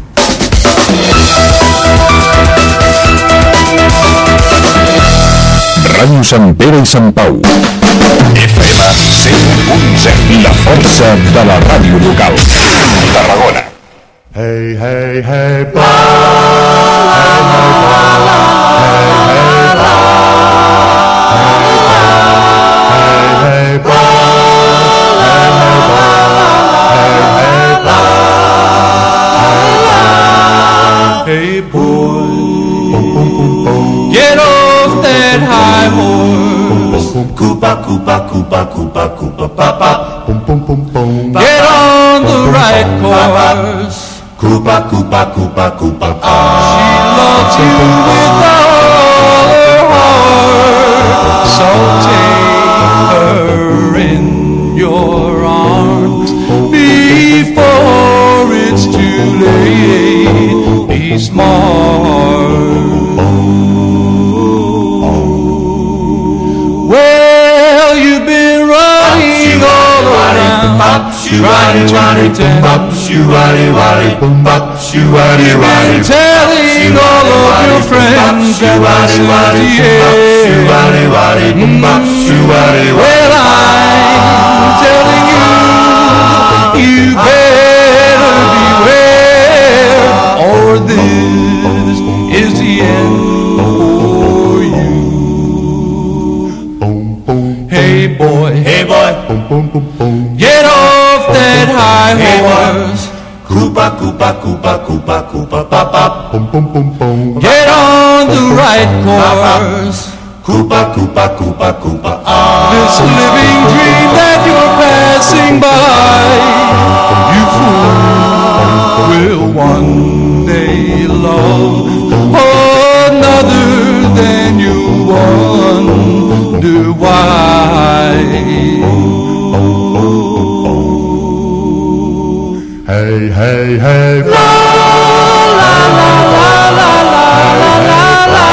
Ràdio Sant Pere i Sant Pau. F M cent u punt zero. La força de la ràdio local. Tarragona. Hey, hey, hey, blah, hey, hey, blah, hey, hey, blah, hey, hey, blah, hey, hey, blah, hey, boy, Get off that high horse. Koopa, Koopa, Koopa, Koopa, Koopa, Papa. Get on the right course. Koopa, Koopa, Koopa, Koopa. She loves you with all her heart. So take her in your arms before it's too late. Be smart. Well, you've been running all around, trying to pretend. You've been telling all of your friends that this is the end. Mm, well, I'm telling you, you better beware, or this is the end for you. Hey boy, hey boy, get off that high horse. Koopa, Koopa, Koopa, Koopa, Koopa, Papa. Get on the right course. Koopa, Koopa, Koopa, Koopa. This living dream that you're passing by, you fool, will one day love another, then you wonder why. Hey, hey, hey, La la la la la la la la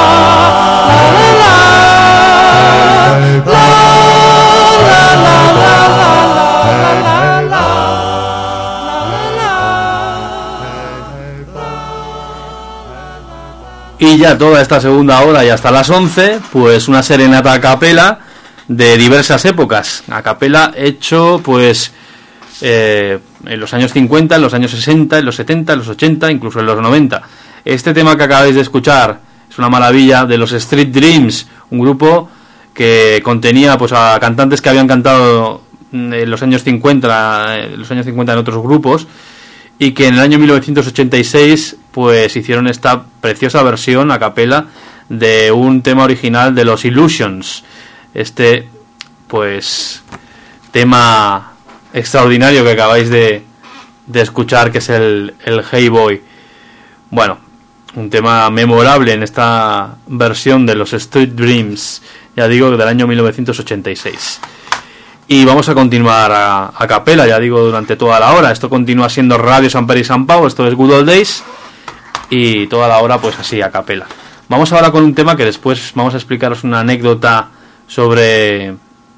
Y ya toda esta segunda hora y hasta las once, pues una serenata a capela de diversas épocas. A capela hecho pues eh, en los años cincuenta, en los años sesenta, en los setenta, en los ochenta, incluso en los noventa. Este tema que acabáis de escuchar es una maravilla, de los Street Dreams, un grupo que contenía pues a cantantes que habían cantado en los años cincuenta, en los años cincuenta en otros grupos, y que en el año mil novecientos ochenta y seis pues hicieron esta preciosa versión a capela de un tema original de los Illusions. Este pues tema extraordinario que acabáis de, de escuchar, que es el, el Hey Boy. Bueno, un tema memorable en esta versión de los Street Dreams, ya digo, del año mil novecientos ochenta y seis. Y vamos a continuar a, a capela, ya digo, durante toda la hora. Esto continúa siendo Radio Sant Pere y Sant Pau, esto es Good Old Days, y toda la hora pues así, a capela. Vamos ahora con un tema que después vamos a explicaros una anécdota sobre,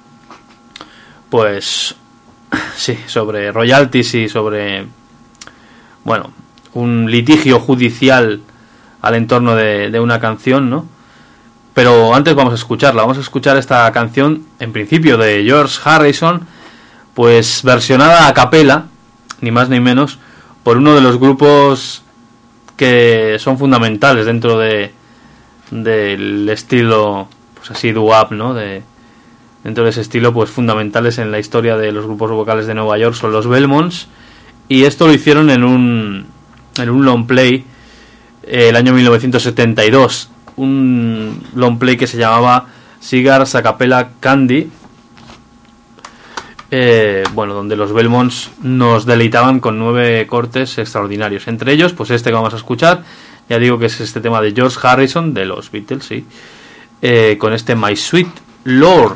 pues, sí, sobre royalties y sobre, bueno, un litigio judicial al entorno de, de una canción, ¿no? Pero antes vamos a escucharla, vamos a escuchar esta canción, en principio de George Harrison, pues versionada a capela, ni más ni menos, por uno de los grupos que son fundamentales dentro de del estilo, pues así, doo-wop, ¿no? De, dentro de ese estilo, pues fundamentales en la historia de los grupos vocales de Nueva York son los Belmonts, y esto lo hicieron en un en un long play eh, el año mil novecientos setenta y dos, un long play que se llamaba Cigars a Cappella Candy, eh, bueno, donde los Belmonts nos deleitaban con nueve cortes extraordinarios, entre ellos pues este que vamos a escuchar, ya digo que es este tema de George Harrison de los Beatles, sí, eh, con este My Sweet Lord.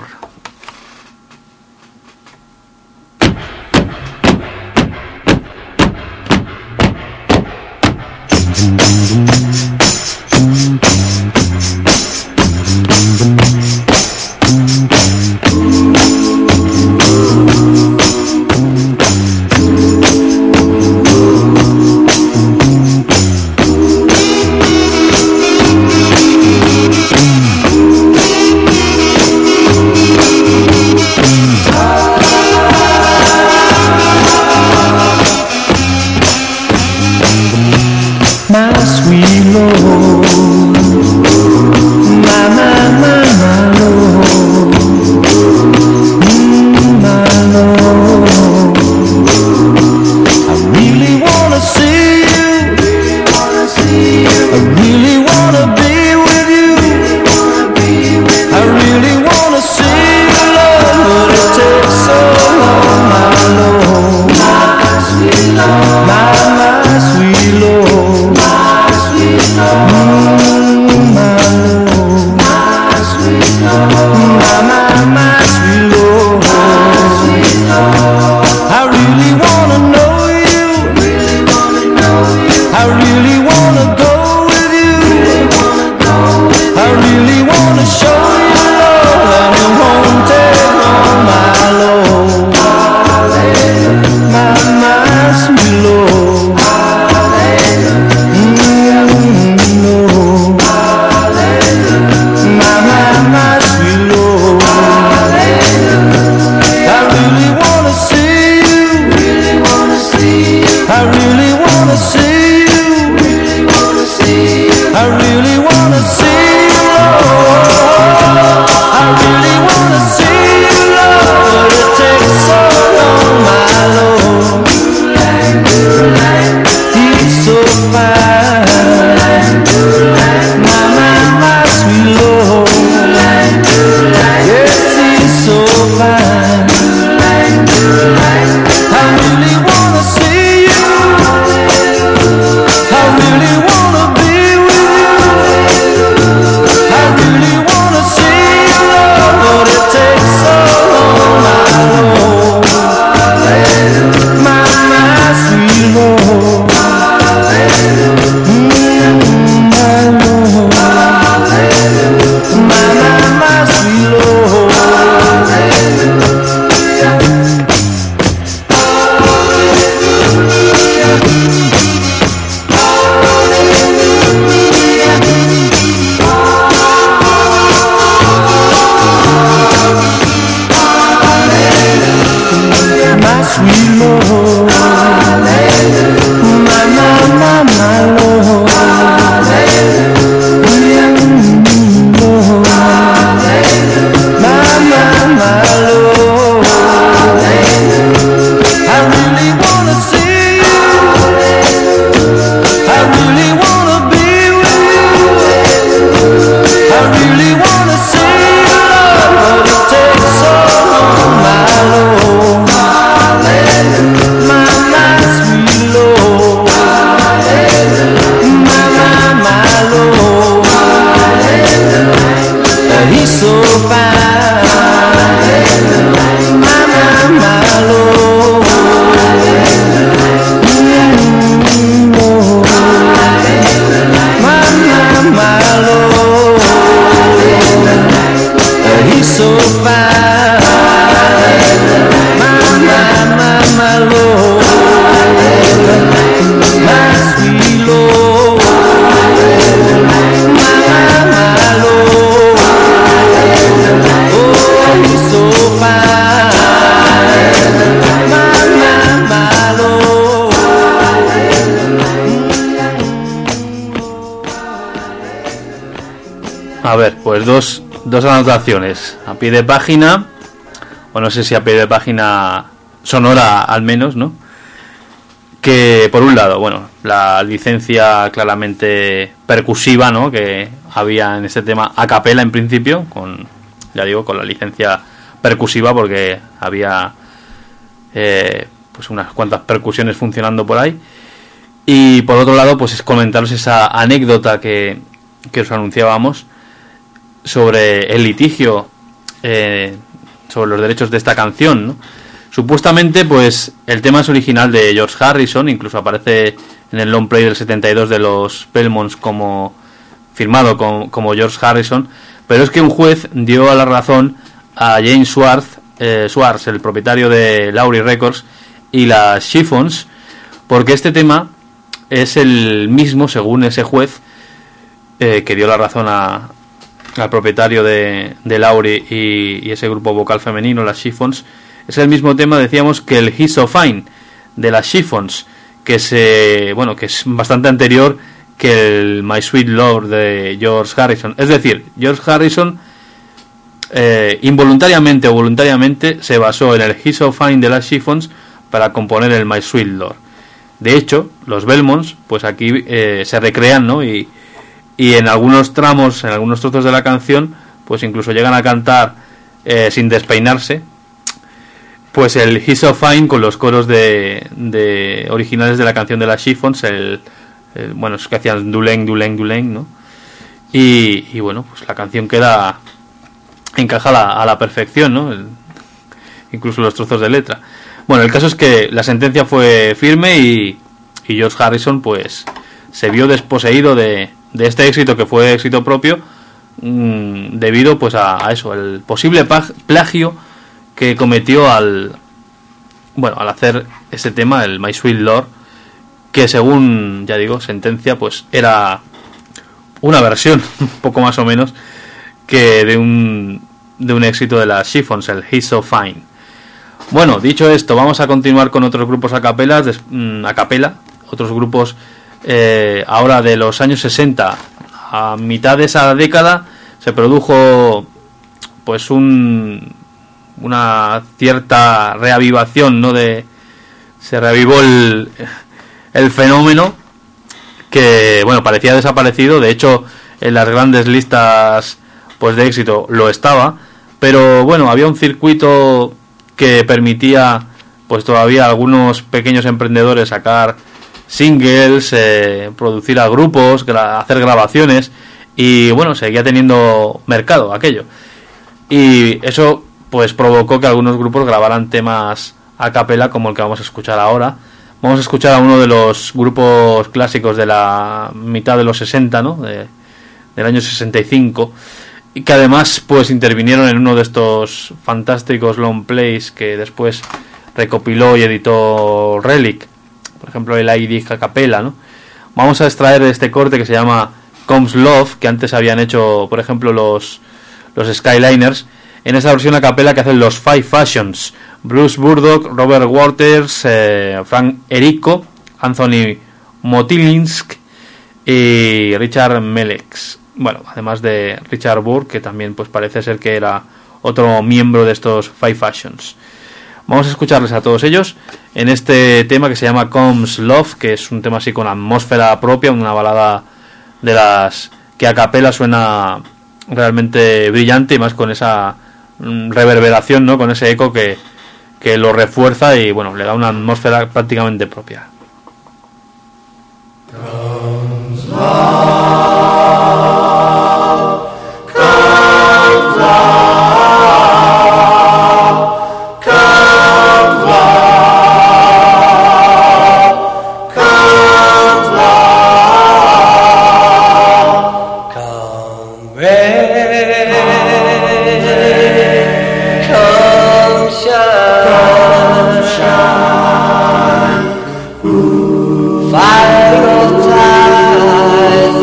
A ver, pues dos, dos anotaciones a pie de página, o no sé si a pie de página sonora al menos, ¿no? que por un lado, bueno, la licencia claramente percusiva, ¿no?, que había en este tema a capela en principio, con, ya digo, con la licencia percusiva, porque había eh, pues unas cuantas percusiones funcionando por ahí. Y por otro lado, pues es comentaros esa anécdota que, que os anunciábamos sobre el litigio eh, sobre los derechos de esta canción, ¿no? Supuestamente, pues el tema es original de George Harrison, incluso aparece en el long play del setenta y dos de los Belmonts como firmado como, como George Harrison, pero es que un juez dio a la razón a James Schwartz, eh, Schwartz, el propietario de Lowry Records y las Chiffons, porque este tema es el mismo, según ese juez, eh, que dio la razón a, al propietario de, de Lowry y, y ese grupo vocal femenino, las Chiffons. Es el mismo tema, decíamos, que el He's So Fine de las Chiffons, que se, bueno, que es bastante anterior que el My Sweet Lord de George Harrison. Es decir, George Harrison eh, involuntariamente o voluntariamente se basó en el He's So Fine de las Chiffons para componer el My Sweet Lord. De hecho, los Belmonts, pues aquí eh, se recrean, ¿no? Y, y en algunos tramos, en algunos trozos de la canción, pues incluso llegan a cantar eh, sin despeinarse, pues el He's So Fine con los coros de, de originales de la canción de las Chiffons, el, el, bueno, es que hacían Duleng, Duleng, Duleng, ¿no? Y, y bueno, pues la canción queda encaja a la, a la perfección, ¿no? El, incluso los trozos de letra. Bueno, el caso es que la sentencia fue firme y, y George Harrison pues se vio desposeído de, de este éxito, que fue éxito propio, mmm, debido pues a, a eso, el posible plagio que cometió al bueno al hacer ese tema, el My Sweet Lord, que según, ya digo, sentencia, pues era una versión un poco más o menos que de un de un éxito de las Chiffons, el He's So Fine. Bueno, dicho esto, vamos a continuar con otros grupos a capela, a capela, otros grupos eh, ahora de los años sesenta. A mitad de esa década se produjo pues un una cierta reavivación, ¿no? De se reavivó el, el fenómeno que, bueno, parecía desaparecido. De hecho, en las grandes listas pues de éxito lo estaba, pero bueno, había un circuito que permitía pues todavía a algunos pequeños emprendedores sacar singles, eh, producir a grupos, gra- hacer grabaciones, y bueno, seguía teniendo mercado aquello, y eso pues provocó que algunos grupos grabaran temas a capela como el que vamos a escuchar ahora. Vamos a escuchar a uno de los grupos clásicos de la mitad de los sesenta, ¿no? De, del año sesenta y cinco, y que además pues intervinieron en uno de estos fantásticos long plays que después recopiló y editó Relic, por ejemplo el I D a capela, ¿no? Vamos a extraer de este corte que se llama Comes Love, que antes habían hecho, por ejemplo, los, los Skyliners, en esa versión a capela que hacen los Five Fashions: Bruce Burdock, Robert Waters, eh, Frank Erico, Anthony Motilinsk y Richard Melex. Bueno, además de Richard Burke, que también pues parece ser que era otro miembro de estos Five Fashions. Vamos a escucharles a todos ellos en este tema que se llama Comes Love, que es un tema así con atmósfera propia, una balada de las que a capela suena realmente brillante, y más con esa reverberación, ¿no? Con ese eco que, que lo refuerza y bueno, le da una atmósfera prácticamente propia. Comes love, comes love, comes love, comes love, come rain, come shine, come shine. Ooh, fire of time.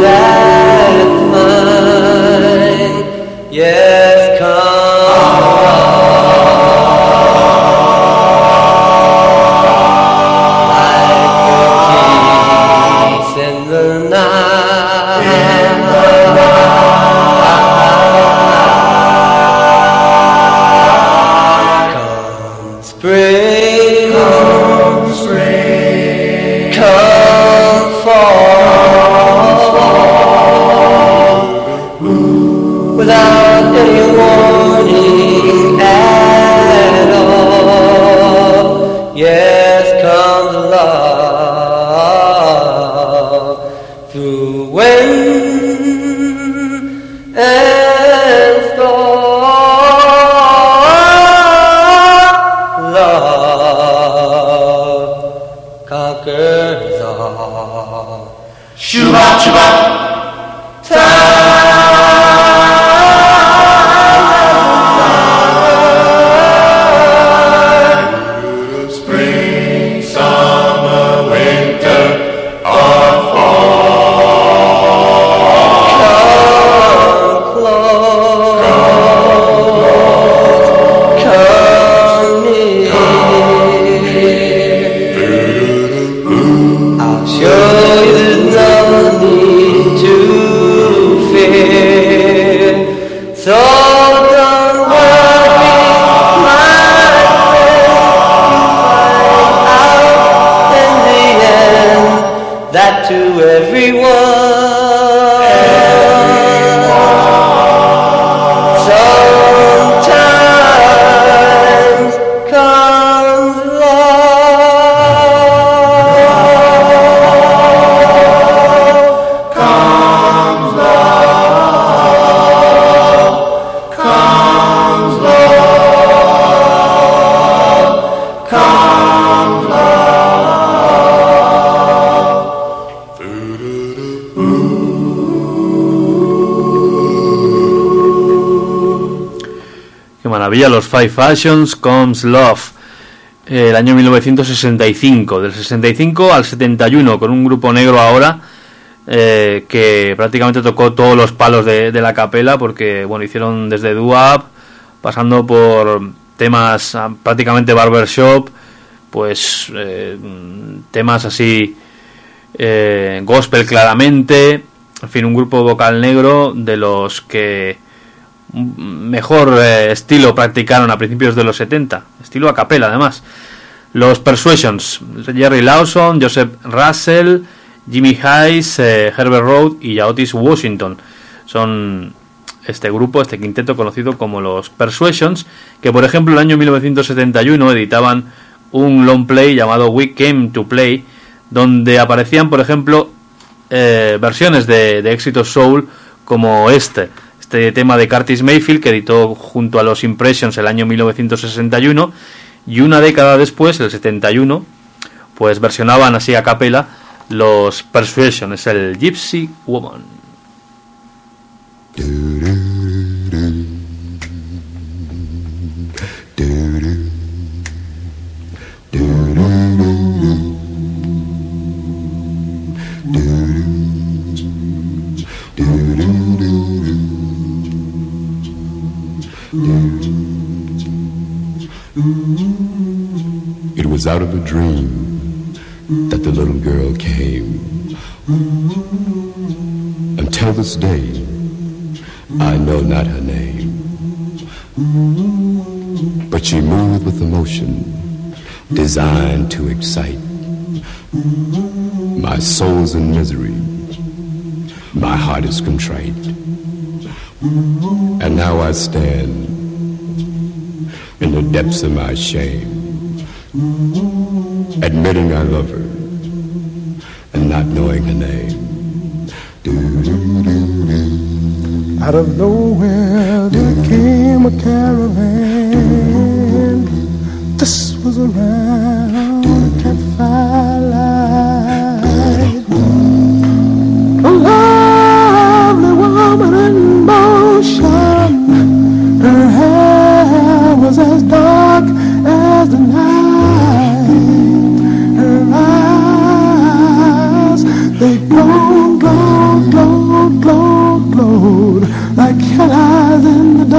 maravilla, los Five Fashions Comes Love, eh, el año mil novecientos sesenta y cinco, del sesenta y cinco al setenta y uno, con un grupo negro ahora eh, que prácticamente tocó todos los palos de, de la capela, porque bueno, hicieron desde doo-wop, pasando por temas ah, prácticamente barbershop, pues eh, temas así eh, gospel claramente, en fin, un grupo vocal negro de los que mejor eh, estilo practicaron a principios de los setenta, estilo a capela además. Los Persuasions, Jerry Lawson, Joseph Russell, Jimmy Hayes, eh, Herbert Road y Otis Washington son este grupo, este quinteto conocido como los Persuasions, que por ejemplo en el año mil novecientos setenta y uno editaban un long play llamado We Came to Play, donde aparecían por ejemplo eh, versiones de, de éxitos soul como este este tema de Curtis Mayfield, que editó junto a los Impressions el año mil novecientos sesenta y uno, y una década después, el setenta y uno, pues versionaban así a capela los Persuasions, es el Gypsy Woman. It was out of a dream that the little girl came. Until this day, I know not her name. But she moved with emotion designed to excite. My soul's in misery, my heart is contrite. And now I stand in the depths of my shame, admitting I love her and not knowing her name. Out of nowhere there came a caravan. This was around campfire light. A lovely woman in motion. Her hair was as dark as the night. Her eyes, they glowed, glowed, glowed, glowed, glowed like cat eyes in the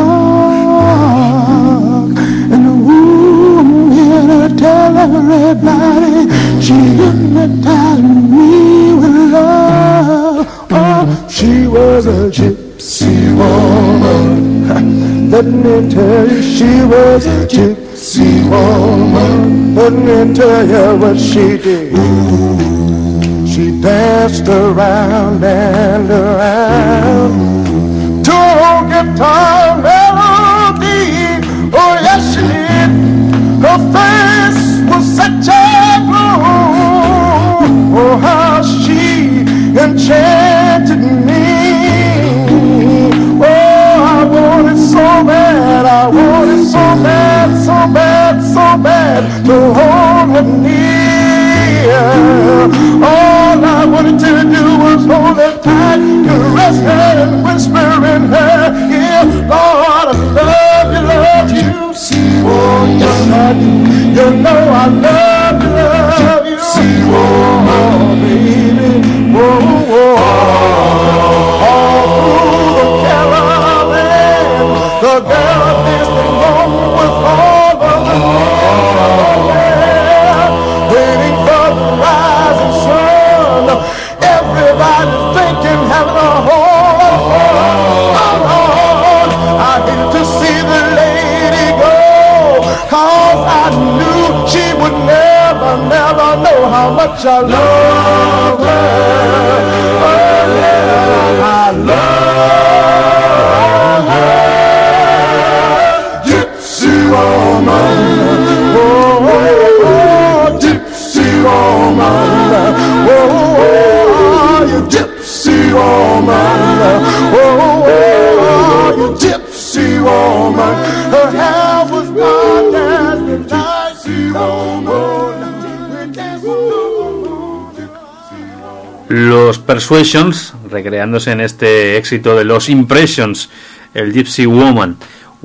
dark. And the woman hit her, tell everybody she hypnotized me with love. Oh, she was a gypsy woman. Let me tell you, she was a gypsy woman. Let me tell you what she did. She danced around and around to a guitar melody. Oh yes she did. Her face was such a glow. Oh how she enchanted me. Oh I wanted so bad, I wanted so bad, so bad, so bad to hold her near. All I wanted to do was hold her tight, caress her and whisper in her ear, Lord, I love you, love you. See, oh, yes I do. You know I love you, love you. See, oh, baby, oh, oh, all through the caravan, the girl danced along with all the men, waiting for the rising sun. Everybody thinking, having a whole lot of fun. Oh, I hate to see the lady go, 'cause I knew she would never, never know how much I love her. Oh, yeah, I love her. Gypsy woman, oh, oh, oh, gypsy woman, oh, oh, you gypsy woman, oh, oh, you gypsy woman. Her hair was dark as the night, Los Persuasions, recreándose en este éxito de los Impressions, el Gypsy Woman.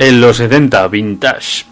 en los setenta, Vintage.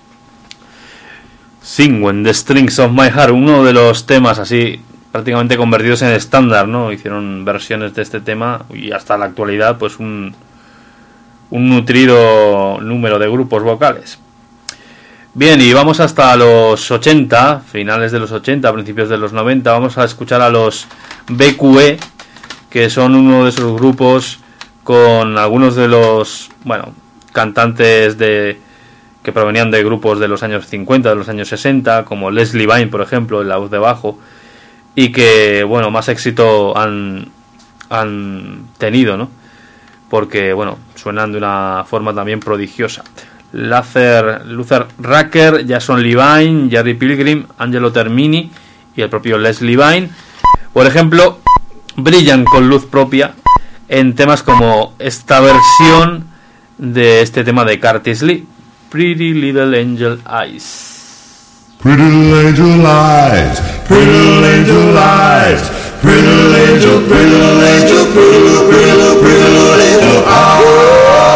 Sing When the Strings of My Heart, uno de los temas así prácticamente convertidos en estándar, ¿no? Hicieron versiones de este tema y hasta la actualidad pues un, un nutrido número de grupos vocales. Bien, y vamos hasta los ochenta, finales de los ochenta, principios de los noventa. Vamos a escuchar a los B Q E, que son uno de esos grupos con algunos de los, bueno, cantantes de que provenían de grupos de los años cincuenta, de los años sesenta, como Leslie Vine, por ejemplo, en la voz de bajo, y que, bueno, más éxito han, han tenido, ¿no? Porque, bueno, suenan de una forma también prodigiosa. Luther, Luther Rucker, Jason Levine, Jerry Pilgrim, Angelo Termini y el propio Leslie Vine, por ejemplo, brillan con luz propia en temas como esta versión de este tema de Curtis Lee, Pretty Little Angel Eyes. Pretty little angel eyes, pretty little angel eyes, pretty little angel, pretty little angel, pretty little, pretty little, pretty little angel eyes.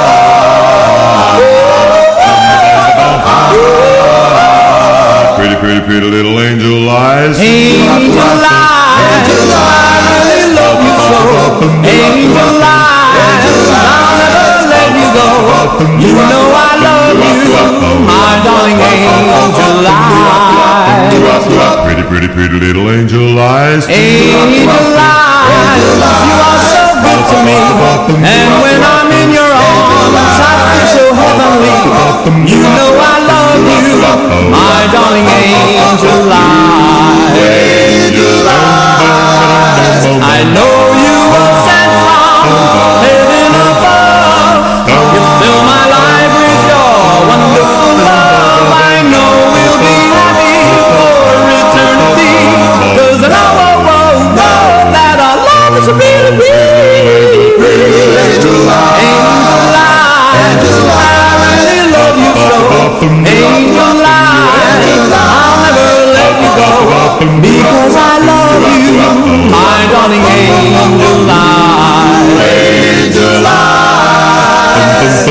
Pretty, pretty, pretty little angel eyes. Angel eyes, I really love you so. Angel eyes, I'll never let you go. You know I love you, my darling angel eyes. Pretty, pretty, pretty little angel eyes. Angel eyes, you are so good to me. And when I'm in your arms, I feel so heavenly. You know I love you, my darling angel eyes. Angel eyes. I know you were sent from heaven above. You fill my life with your wonderful love. I know we'll be happy for eternity. 'Cause I know, oh, oh, know that our love is really, really, really angel eyes. Angel eyes, I really love you so. Angel eyes, I'll never let you go. Because I love you, my darling angel eyes. Angel eyes.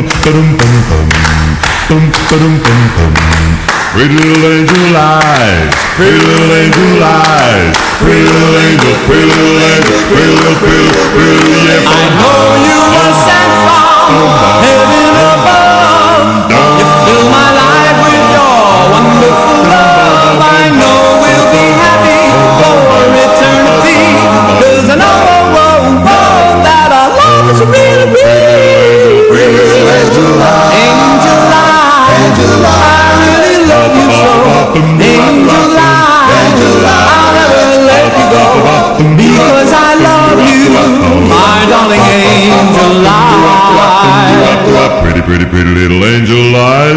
Pretty little angel eyes, pretty little angel eyes, pretty little angel, pretty little angel, pretty little, pretty little, pretty little, yeah. I know you were sent from heaven above. You fill my life with your wonderful love. I know we'll be happy for eternity. 'Cause I know, oh, oh, oh, that our love is really, really, really angel eyes. Angel eyes, I really love you so. Angel eyes, I'll never let you go. Because I love you, my darling angel eyes. Pretty, pretty, pretty little angel eyes.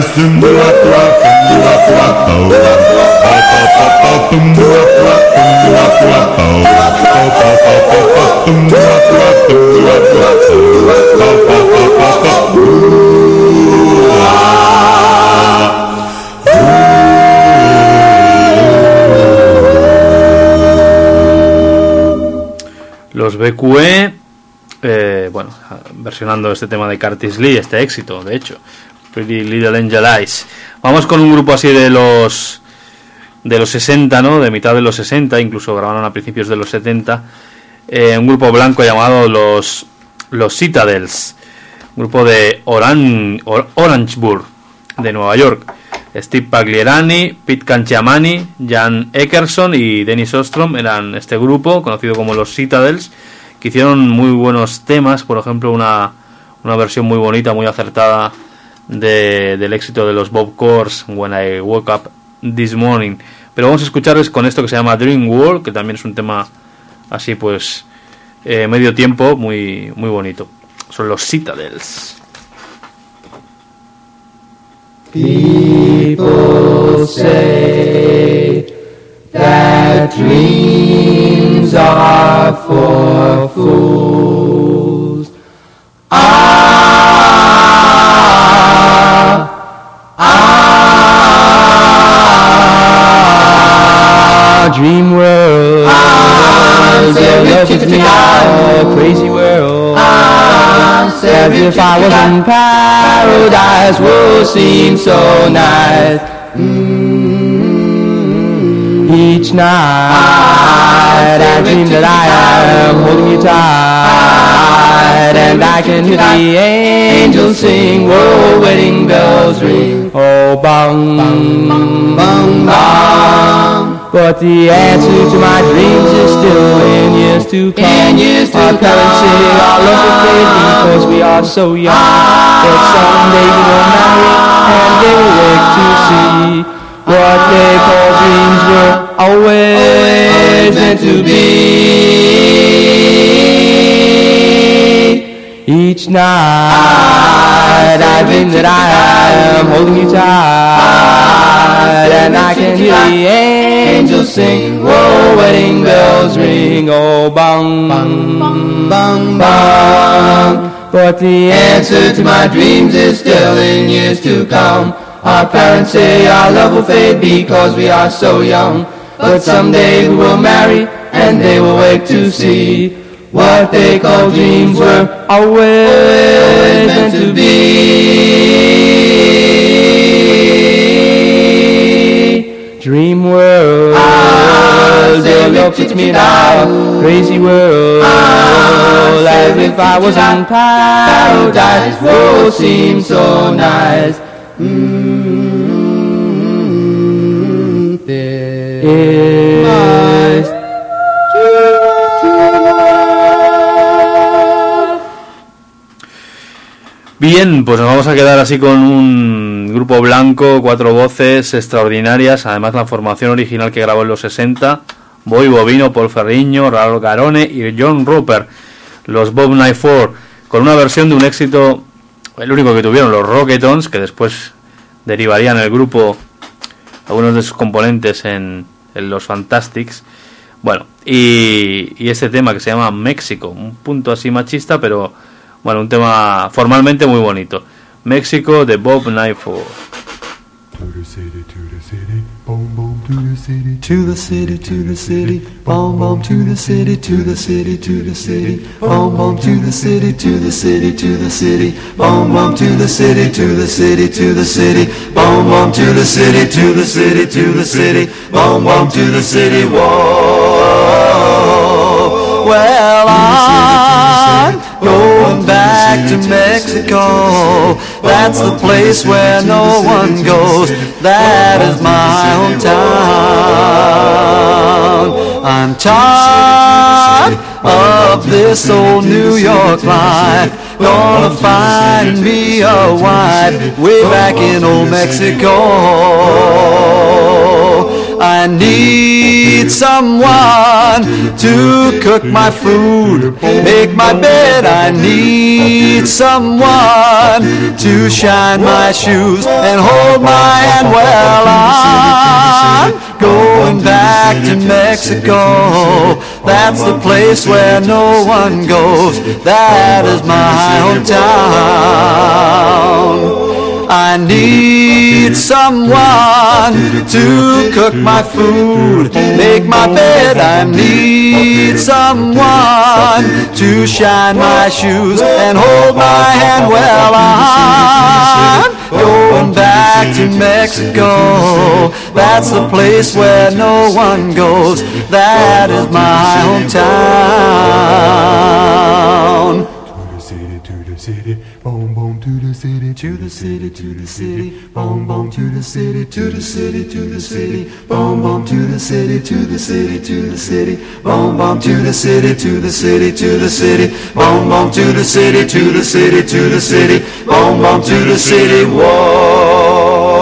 Los B Q E, eh, bueno, versionando este tema de Curtis Lee, este éxito, de hecho, Pretty Little Angel Eyes. Vamos con un grupo así de los de los sesenta, ¿no? De mitad de los sesenta, incluso grabaron a principios de los setenta, eh, un grupo blanco llamado los los Citadels, un grupo de Oran, Or, Orangeburg, de Nueva York. Steve Pagliarani, Pete Canciamani, Jan Eckerson y Dennis Ostrom eran este grupo, conocido como los Citadels, que hicieron muy buenos temas, por ejemplo una, una versión muy bonita, muy acertada de, del éxito de los Bob Course, When I Woke Up This Morning. Pero vamos a escucharles con esto que se llama Dream World, que también es un tema así pues eh, medio tiempo, muy, muy bonito. Son los Citadels. People say that dreams are for fools. Ah, ah, dream world. Ah, say with me, ah, crazy world. Ah, as if I was in paradise. Whoa, seems so nice. Mm-hmm. Each night I dream that I am holding you tight, and I can hear the angels sing. Whoa, wedding bells ring. Oh, bang, bang, bang, bang. But the answer to my dreams is still in years to come. In years to our parents say our love will fade because we are so young. But someday we will marry and they will wake to see what they call dreams were always meant to be. Each night I dream that I am holding you tight, and I can hear the angels sing. Whoa, wedding bells ring. Oh, bang, bang, bang, bang. But the answer to my dreams is still in years to come. Our parents say our love will fade because we are so young. But someday we will marry and they will wake to see what they call dreams were always meant to be. Dream world, they look at me now. Crazy world, as if I was in paradise. Whoa, seems so nice. Mm-hmm. This Bien, pues nos vamos a quedar así con un grupo blanco, cuatro voces extraordinarias, además la formación original que grabó en los sesenta, Bobby Bobino, Paul Ferriño, Raúl Garone y John Rupert, los Bob Knight Four, con una versión de un éxito, el único que tuvieron, los Rocketons, que después derivarían el grupo, algunos de sus componentes en, en los Fantastics. Bueno, y, y este tema que se llama México, un punto así machista, pero bueno, un tema formalmente muy bonito. México de Bob Knight Four. To the city, to the city, boom boom to the city, to the city, to the city, boom boom to the city, to the city, to the city, boom boom to the city, to the city, to the city, boom boom to the city, to the city, to the city, boom boom to the city, to the city, to the city, boom boom to the city. Whoa, well I'm going back to Mexico. That's the place where no one goes. That is my hometown. I'm tired of this old New York life. Gonna find me a wife way back in old Mexico. I need someone to cook my food, make my bed. I need someone to shine my shoes and hold my hand. Well, I'm going back to Mexico. That's the place where no one goes. That is my hometown. I need someone to cook my food, make my bed. I need someone to shine my shoes and hold my hand. Well, I'm going back to Mexico. That's the place where no one goes. That is my hometown. To the city, boom boom to the city, to the city, to the city, boom boom to the city, to the city, to the city, boom boom to the city, to the city, to the city, boom boom to the city, to the city, to the city, boom boom to the city, to the city, to the city, boom boom to the city. Whoa.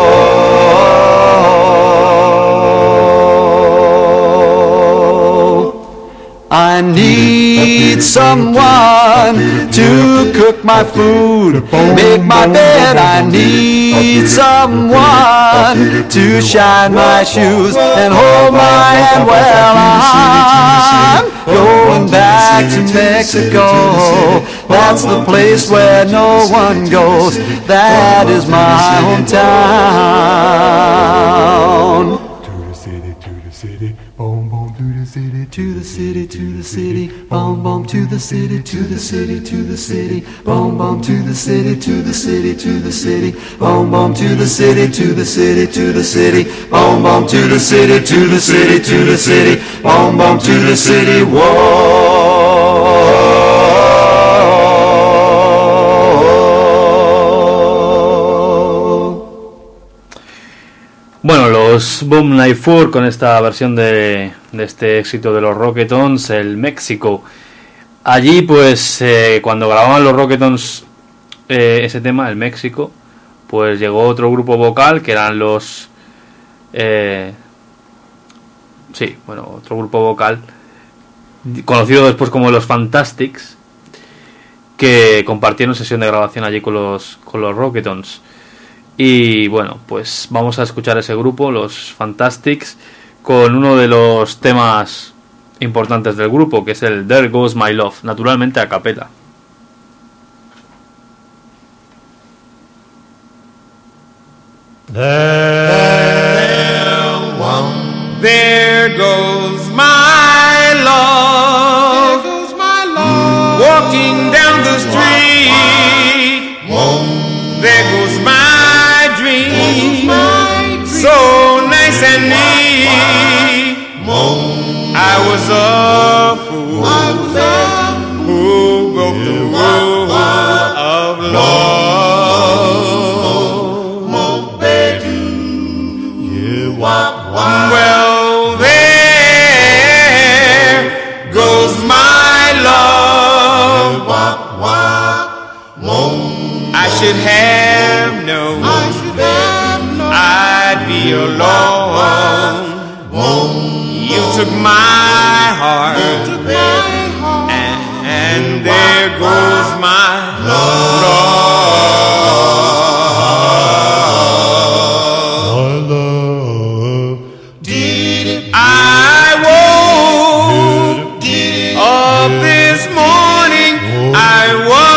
I need someone to cook my food, make my bed. I need someone to shine my shoes and hold my hand. Well, I'm going back to Mexico. That's the place where no one goes. That is my hometown. To the city, to the city, boom boom to the city. city, to the city, to the city, boom boom to the city, to the city, to the city, boom boom to the city, to the city, to the city, boom boom to the city, to the city, to the city, boom boom to the city, to the city, to the city, boom boom to the city, whoa. Bueno, los Boom Night Four con esta versión de, de este éxito de los Rocketons, el México. Allí, pues, eh, cuando grababan los Rocketons eh, ese tema, el México, pues llegó otro grupo vocal que eran los... Eh, sí, bueno, otro grupo vocal conocido después como los Fantastics, que compartieron sesión de grabación allí con los, con los Rocketons. Y bueno, pues vamos a escuchar ese grupo, los Fantastics, con uno de los temas importantes del grupo, que es el There Goes My Love, naturalmente a capela. There, one, there goes my love, there goes my love, walking down the street. One, there goes my so nice and neat. I was a fool who broke the rule of love. Well, there goes my love. I should have known I'd be alone. You took my heart, and, and there goes my love. I woke up this morning, I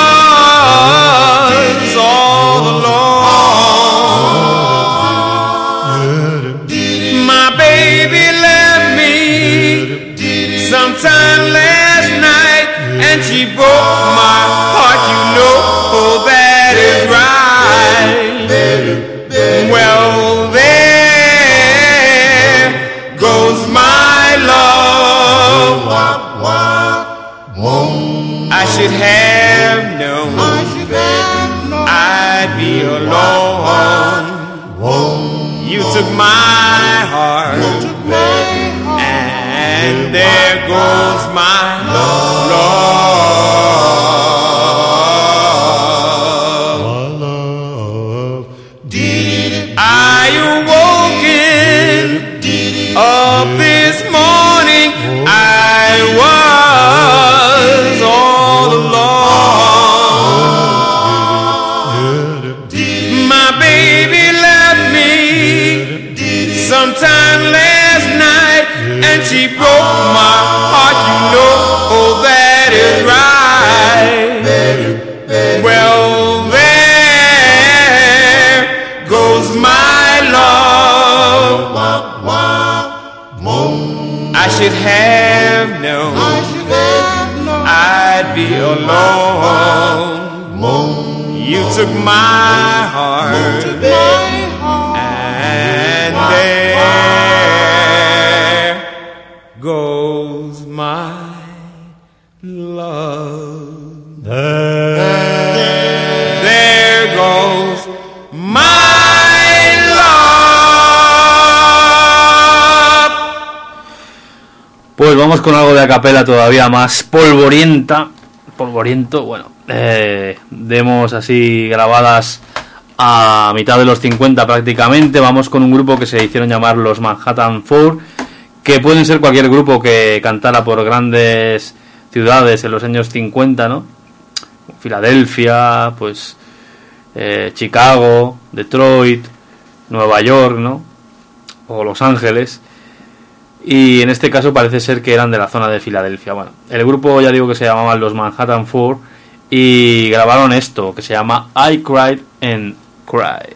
was all alone. Sometime last night, and she broke my heart, you know that is right. Well, there goes my love. I should have known I'd be alone. You took my heart, and there goes my love. I awoken up this morning, I was all alone. My baby left me sometime last night, and she broke my heart, you know, oh, that is right. Well, there goes my love. I should have known I'd be alone. You took my heart, and there goes my love. There, there goes my love. Pues vamos con algo de acapela todavía más polvorienta, polvoriento, bueno, eh, demos así grabadas a mitad de los cincuenta prácticamente. Vamos con un grupo que se hicieron llamar los Manhattan Four, que pueden ser cualquier grupo que cantara por grandes ciudades en los años cincuenta, ¿no? Filadelfia, pues eh, Chicago, Detroit, Nueva York, ¿no? O Los Ángeles. Y en este caso parece ser que eran de la zona de Filadelfia. Bueno, el grupo, ya digo, que se llamaban los Manhattan Four, y grabaron esto que se llama I Cried and Cried.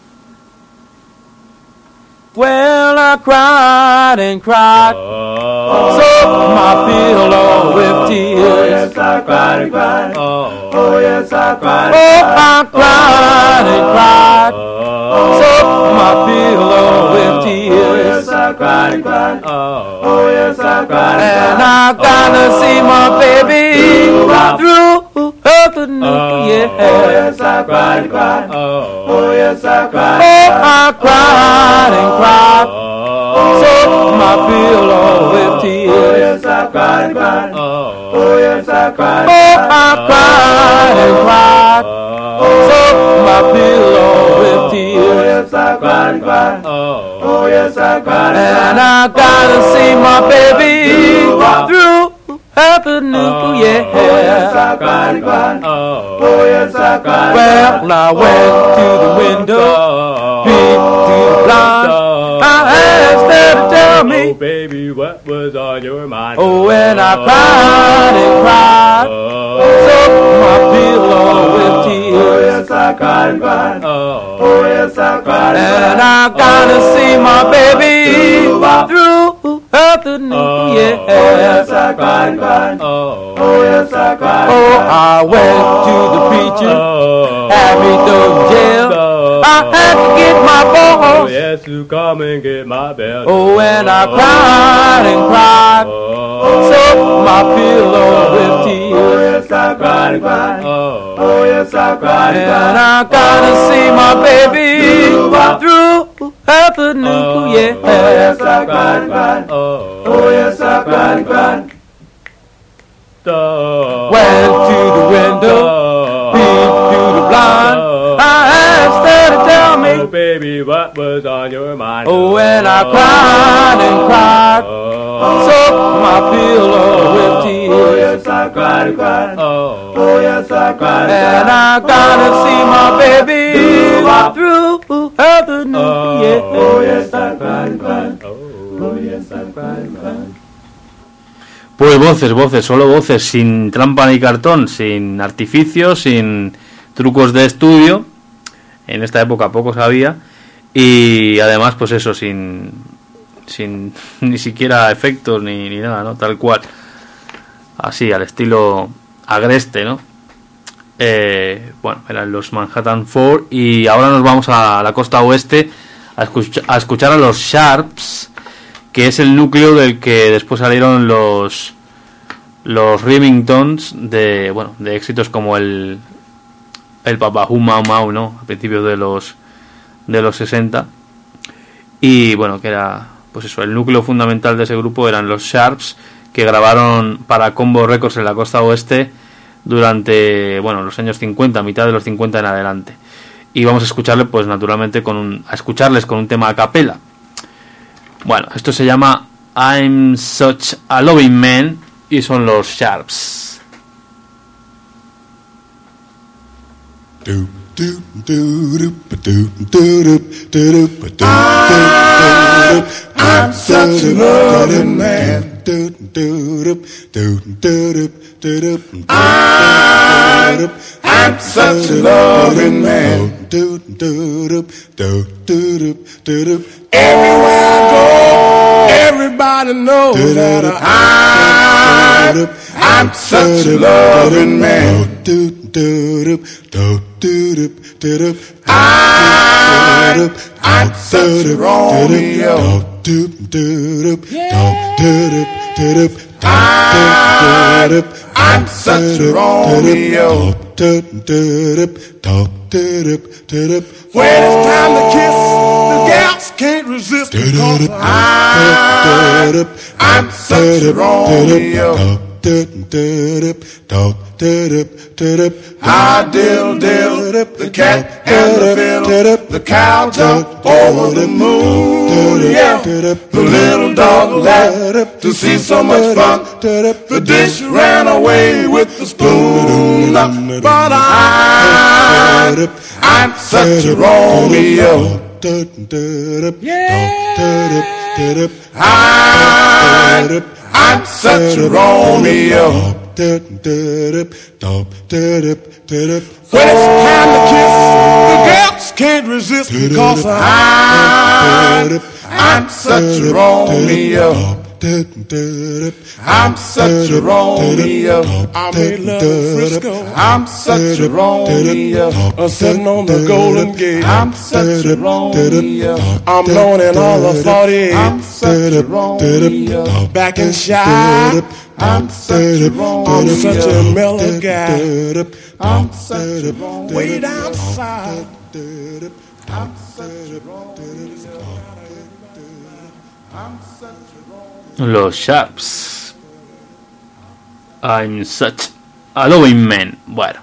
Well, I cried and cried soak my pillow with tears. Oh yes, I cried and cried. Oh, Oh yes, I cried. oh, I cried and cried. Soak my pillow with tears. Oh yes, I cried and cried. Oh, Oh yes, I cried and and I gotta see my baby through the new year. Oh yes, I cried and cried. Oh, Oh yes, I cried. oh, I cried and cried. Soak my pillow with Oh tears. yes, I cried and cried. Oh, Oh yes, I cried. oh, I cried and cried. Soak my pillow with Oh tears. yes, I cried and cried. Oh, Oh yes, I cried and and I gotta see my baby through the new year. Oh yes, I cried and cried. Oh, Oh yes, I cried. well, I went to the window, peeked through the blind. I asked her to tell me, Oh baby, what was on your mind? oh, and I cried and cried, soaked my pillow with Oh tears. yes, I cried and cried. Oh, Oh yes, I cried and I gotta see my baby through the new year. Oh yes, I cried and cried. Oh, Oh yes, I cried. oh, I went to the preacher, had me thrown in jail. I had to get my Oh balls. yes, you come and get my belt. Oh, and I cried and cried, soaked my pillow with Oh tears. yes, I cried and cried. Oh, Oh yes, I cried and and cried. I gotta see my baby through the new year. Oh yes, I cried and cried. Oh, Oh yes, I cried and cried. went to the window, peeped through the blind. I asked her to tell Oh me, baby, what was on your mind? oh, and I cried and cried, soaked my pillow with Oh tears. yes, I cried and cried. Oh, Oh yes, I cried and I gotta see my baby through the new year. Oh yes, I cried and cried. Oh yes, I cried and cried. Pues voces, voces, solo voces, sin trampa ni cartón, sin artificios, sin trucos de estudio. En esta época poco sabía. Y además, pues eso, sin sin ni siquiera efectos ni, ni nada, ¿no? Tal cual. Así, al estilo agreste, ¿no? Eh, bueno, eran los Manhattan Four. Y ahora nos vamos a la costa oeste a, escucha, a escuchar a los Sharps, que es el núcleo del que después salieron los los Remingtons de, bueno, de éxitos como el el Papahú Mau Mau, ¿no? A principios de los de los sesenta. Y bueno, que era, pues eso, el núcleo fundamental de ese grupo eran los Sharps, que grabaron para Combo Records en la costa oeste durante, bueno, los años cincuenta, mitad de los cincuenta en adelante. Y vamos a escucharle, pues naturalmente, con un, a escucharles con un tema a capela. Bueno, esto se llama I'm Such a Loving Man y son los Sharps. I'm such a loving man. I'm, I'm such a loving man. Everywhere I go, everybody knows that I'm, I'm such a loving man. I'm, I'm such a Romeo. I'm, I'm such a Romeo. When it's time to kiss, the gals can't resist because I'm, I'm such a Romeo. I diddle diddle, the cat and the fiddle, the cow jumped over the moon, yeah. The little dog laughed to see so much fun, the dish ran away with the spoon. But I'm, I'm such a Romeo. I'm, I'm such a Romeo. When it's time to kiss, the girls can't resist because I'm, I'm such a Romeo. I'm such a Romeo, I'm in love with Frisco. I'm such a Romeo, uh, sitting on the Golden Gate. I'm such a Romeo, I'm known in all the forty-eight. I'm such a Romeo, back in Shy. I'm such a Romeo, I'm such a mellow guy. I'm such a Romeo, way down south. I'm such a Romeo, I'm such a Los Sharps. I'm such a loving man. Bueno,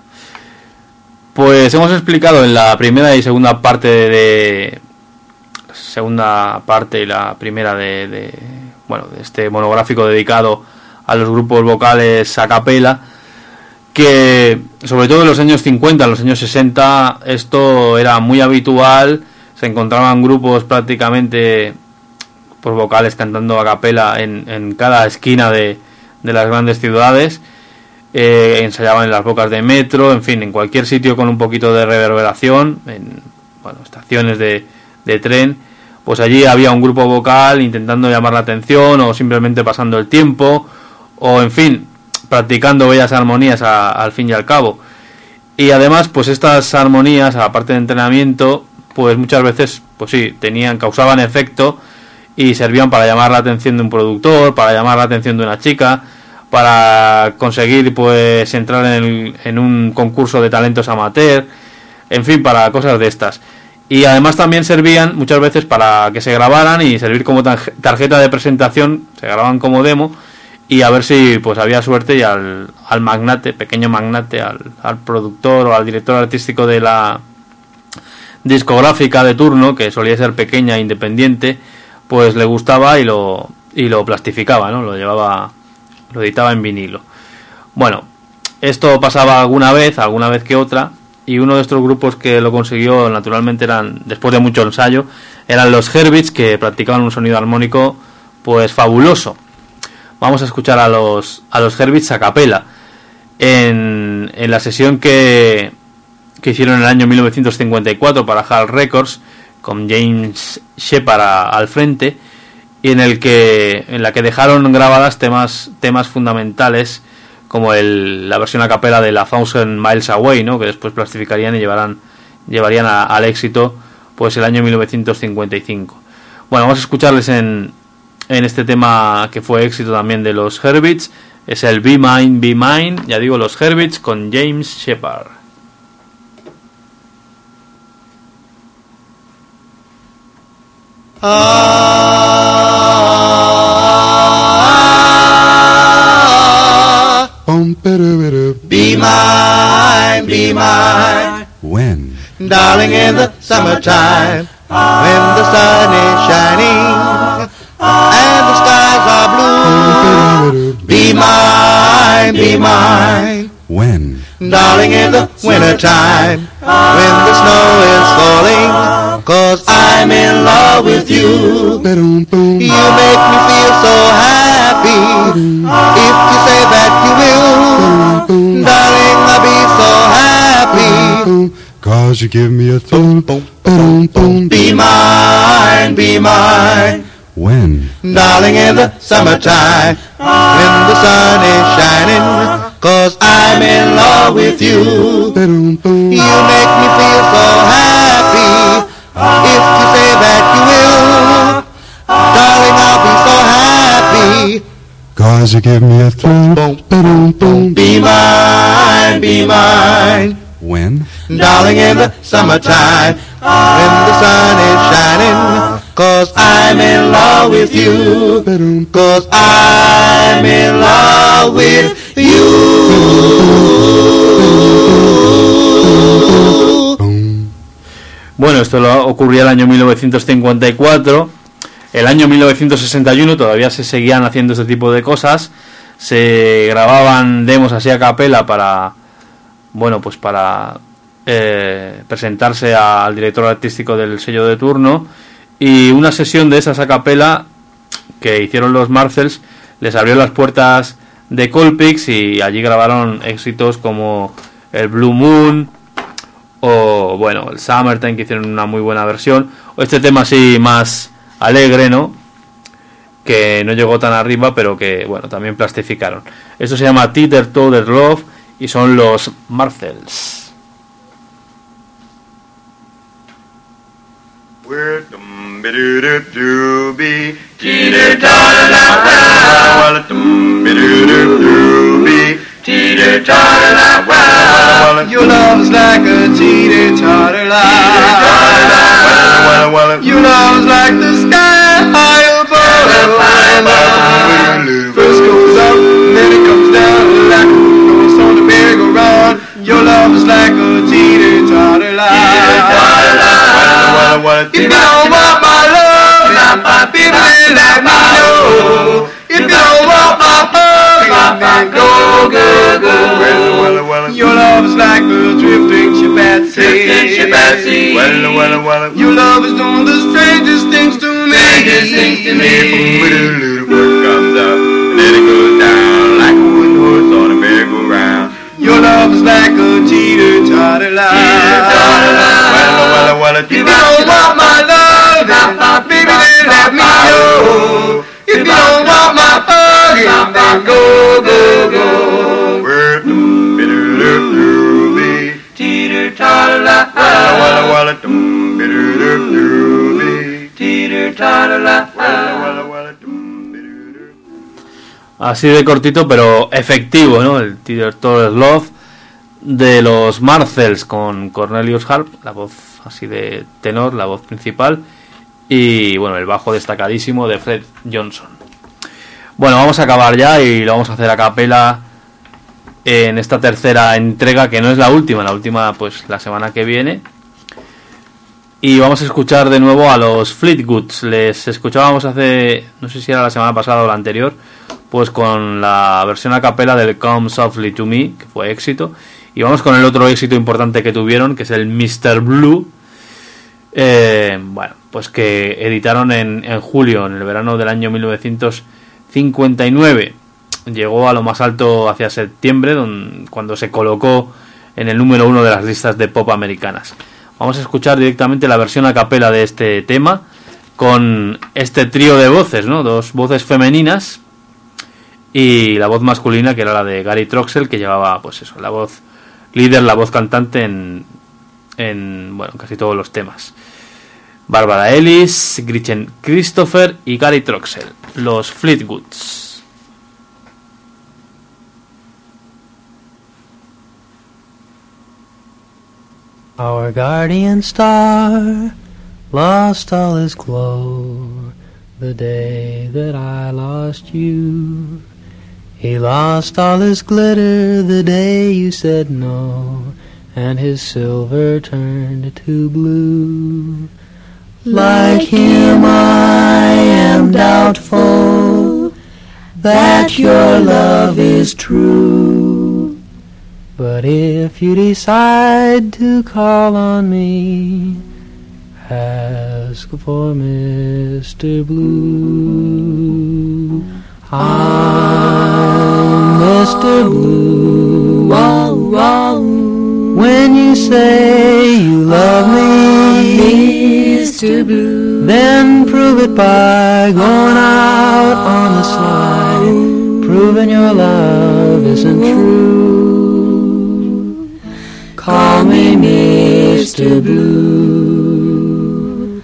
pues hemos explicado en la primera y segunda parte de segunda parte y la primera de, de bueno de este monográfico dedicado a los grupos vocales a capela, que sobre todo en los años cincuenta, en los años sesenta esto era muy habitual. Se encontraban grupos prácticamente por vocales cantando a capela en, en cada esquina de, de las grandes ciudades, eh, ensayaban en las bocas de metro, en fin, en cualquier sitio con un poquito de reverberación, en bueno, estaciones de, de tren, pues allí había un grupo vocal intentando llamar la atención o simplemente pasando el tiempo o en fin, practicando bellas armonías a, al fin y al cabo. Y además pues estas armonías, aparte de entrenamiento, pues muchas veces pues sí, tenían, causaban efecto y servían para llamar la atención de un productor, para llamar la atención de una chica, para conseguir pues entrar en, el, en un concurso de talentos amateur, en fin, para cosas de estas. Y además también servían muchas veces para que se grabaran y servir como tarjeta de presentación, se grababan como demo y a ver si pues había suerte y al, al magnate, pequeño magnate, al, al productor o al director artístico de la discográfica de turno, que solía ser pequeña e independiente, pues le gustaba y lo y lo plastificaba, ¿no? Lo llevaba, lo editaba en vinilo. Bueno, esto pasaba alguna vez, alguna vez que otra, y uno de estos grupos que lo consiguió, naturalmente, eran, después de mucho ensayo, eran los Herbits, que practicaban un sonido armónico pues fabuloso. Vamos a escuchar a los a los Herbits a capela en, en la sesión que, que hicieron en el año mil novecientos cincuenta y cuatro para Hal Records, con James Shepard a, al frente, y en el que en la que dejaron grabadas temas temas fundamentales como el, la versión a capela de la Thousand Miles Away, ¿no? Que después plastificarían y llevarán llevarían a, al éxito pues el año mil novecientos cincuenta y cinco. Bueno, vamos a escucharles en en este tema que fue éxito también de los Herbits, es el Be Mine, Be Mine, ya digo, los Herbits con James Shepard. Ah, be mine, be mine. When? Darling, in the summertime, when the sun is shining and the skies are blue. Be mine, be mine. When? Darling, in the wintertime, when the snow is falling, 'cause I'm in love with you. You make me feel so happy. If you say that you will, darling, I'll be so happy. 'Cause you give me a thrill. Be mine, be mine. When? Darling, in the summertime, when the sun is shining, 'cause I'm in love with you. You make me feel so happy. If you say that you will, darling, I'll be so happy. 'Cause you give me a thrill. Be mine, be mine. When? Darling, in the summertime, when the sun is shining, 'cause I'm in love with you. 'Cause I'm in love with you. Bueno, esto lo ocurría el año mil novecientos cincuenta y cuatro. El año mil novecientos sesenta y uno todavía se seguían haciendo este tipo de cosas. Se grababan demos así a capela para, bueno, pues para eh, presentarse al director artístico del sello de turno. Y una sesión de esas a capela que hicieron los Marcells les abrió las puertas de Colpix y allí grabaron éxitos como el Blue Moon o bueno, el Summertime, que hicieron una muy buena versión, o este tema así más alegre, ¿no? que no llegó tan arriba, pero que, bueno, también plastificaron. Esto se llama Teeter Totter Love y son los Marcells. We're dum be doo doo doo be teeter totter la well dum be doo doo doo be teeter totter la well. Your love's like a teeter totter line. Your love's like the sky high above. First goes up, then it comes down like a horse on the merry-go-round. Your love is like a teeter totter line. If you don't want my love, baby, let me know. If you don't want my hug, then go, go, go. Your love is like a drifting ship at sea. Your love is doing the strangest things to me. Strangest things to me. Little bird comes up and then it goes down like a wooden horse on a merry-go-round. Your love is like a teeter-totter line. If you don't want my love, then baby, then let me know. If you don't want my hug, then go, go, go. We're dum be doo doo doo be teeter-totter line. walla walla dum be doo doo doo be teeter-totter line. Así de cortito, pero efectivo, ¿no? El Teeter Totter Love de los Marcells con Cornelius Harp, la voz así de tenor, la voz principal, y bueno, el bajo destacadísimo de Fred Johnson. Bueno, vamos a acabar ya y lo vamos a hacer a capela en esta tercera entrega, que no es la última, la última pues la semana que viene. Y vamos a escuchar de nuevo a los Fleetwoods. Les escuchábamos hace, no sé si era la semana pasada o la anterior, pues con la versión a capela del Come Softly to Me, que fue éxito. Y vamos con el otro éxito importante que tuvieron, que es el mister Blue. Eh, bueno, pues que editaron en, en julio, en el verano del año mil novecientos cincuenta y nueve. Llegó a lo más alto hacia septiembre, donde, cuando se colocó en el número uno de las listas de pop americanas. Vamos a escuchar directamente la versión a capela de este tema, con este trío de voces, ¿no? Dos voces femeninas y la voz masculina, que era la de Gary Troxell, que llevaba, pues eso, la voz líder, la voz cantante en, en bueno, casi todos los temas. Barbara Ellis, Gretchen Christopher y Gary Troxell, los Fleetwoods. Our guardian star lost all his glow the day that I lost you. He lost all his glitter the day you said no, and his silver turned to blue. Like him I am doubtful that your love is true. But if you decide to call on me, ask for Mister Blue. I'm Mister Blue. Wow, wow. When you say you love me, Mister Blue, then prove it by going out on the slide, proving your love isn't true. Call me Mister Blue.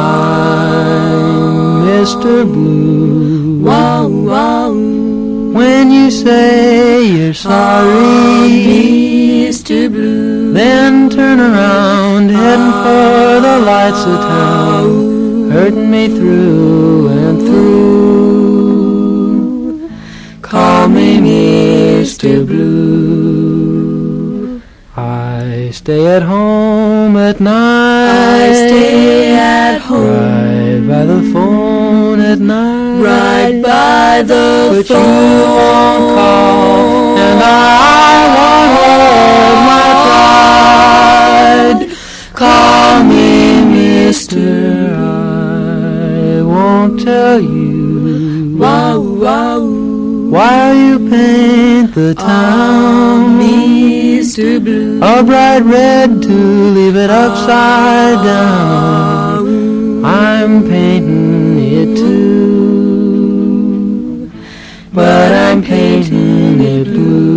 I'm Mister Blue. Wow, wow. When you say you're sorry, Mister Blue, then turn around, heading for the lights of town, hurting me through and through. Call me Mister Blue. I stay at home at night. I stay at home. Right by the phone at night. Right by the but phone. But you won't call, and I won't hold my pride. Call me Mister I won't tell you. Wow, wow. While you paint the town, Mister Blue, a bright red to leave it upside down. I'm painting it too. but I'm painting it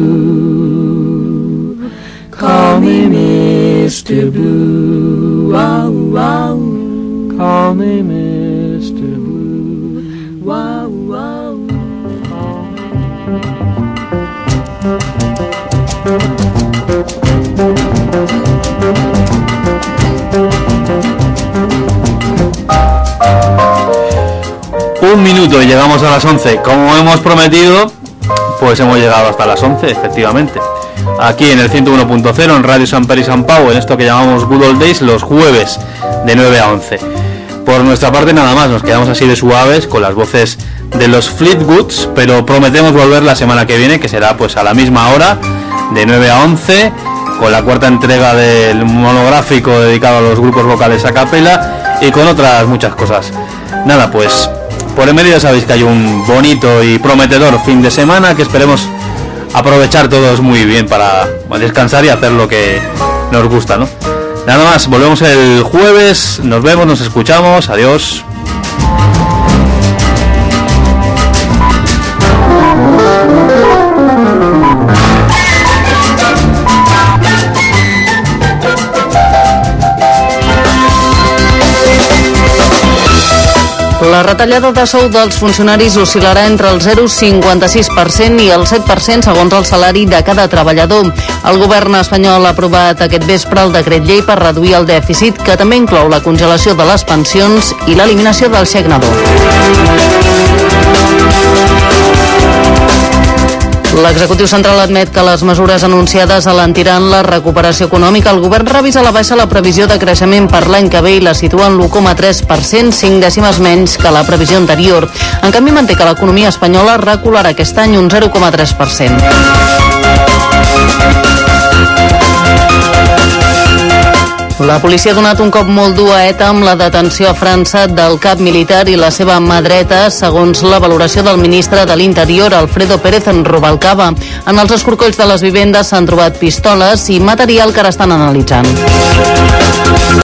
blue. Call me Mister Blue, wow, wow. Call me Mister Blue, wow, wow. Un minuto y llegamos a las once. Como hemos prometido, pues hemos llegado hasta las once, efectivamente. Aquí en el ciento uno punto cero, en Radio San Pere y San Pau, en esto que llamamos Good Old Days, los jueves de nueve a once. Por nuestra parte nada más, nos quedamos así de suaves con las voces de los Fleetwoods, pero prometemos volver la semana que viene, que será pues a la misma hora, de nueve a once, con la cuarta entrega del monográfico dedicado a los grupos vocales a capela y con otras muchas cosas. Nada, pues por en medio ya sabéis que hay un bonito y prometedor fin de semana que esperemos aprovechar todos muy bien para descansar y hacer lo que nos gusta, ¿no? Nada más, volvemos el jueves, nos vemos, nos escuchamos, adiós. La retallada de sou dels funcionaris oscil·larà entre el zero coma cinquanta-sis per cent i el set per cent segons el salari de cada treballador. El govern espanyol ha aprovat aquest vespre el decret llei per reduir el dèficit, que també inclou la congelació de les pensions i l'eliminació del xec nadó. L'executiu central admet que les mesures anunciades alentiran la recuperació econòmica. El govern revisa a la baixa la previsió de creixement per l'any que ve i la situa en l'u coma tres per cent, cinc dècimes menys que la previsió anterior. En canvi, manté que l'economia espanyola recularà aquest any un zero coma tres per cent. La policia ha donat un cop molt dur a ETA amb la detenció a França del cap militar i la seva mà dreta, segons la valoració del ministre de l'Interior, Alfredo Pérez Rubalcaba. En els escorcolls de les vivendes s'han trobat pistoles i material que ara estan analitzant.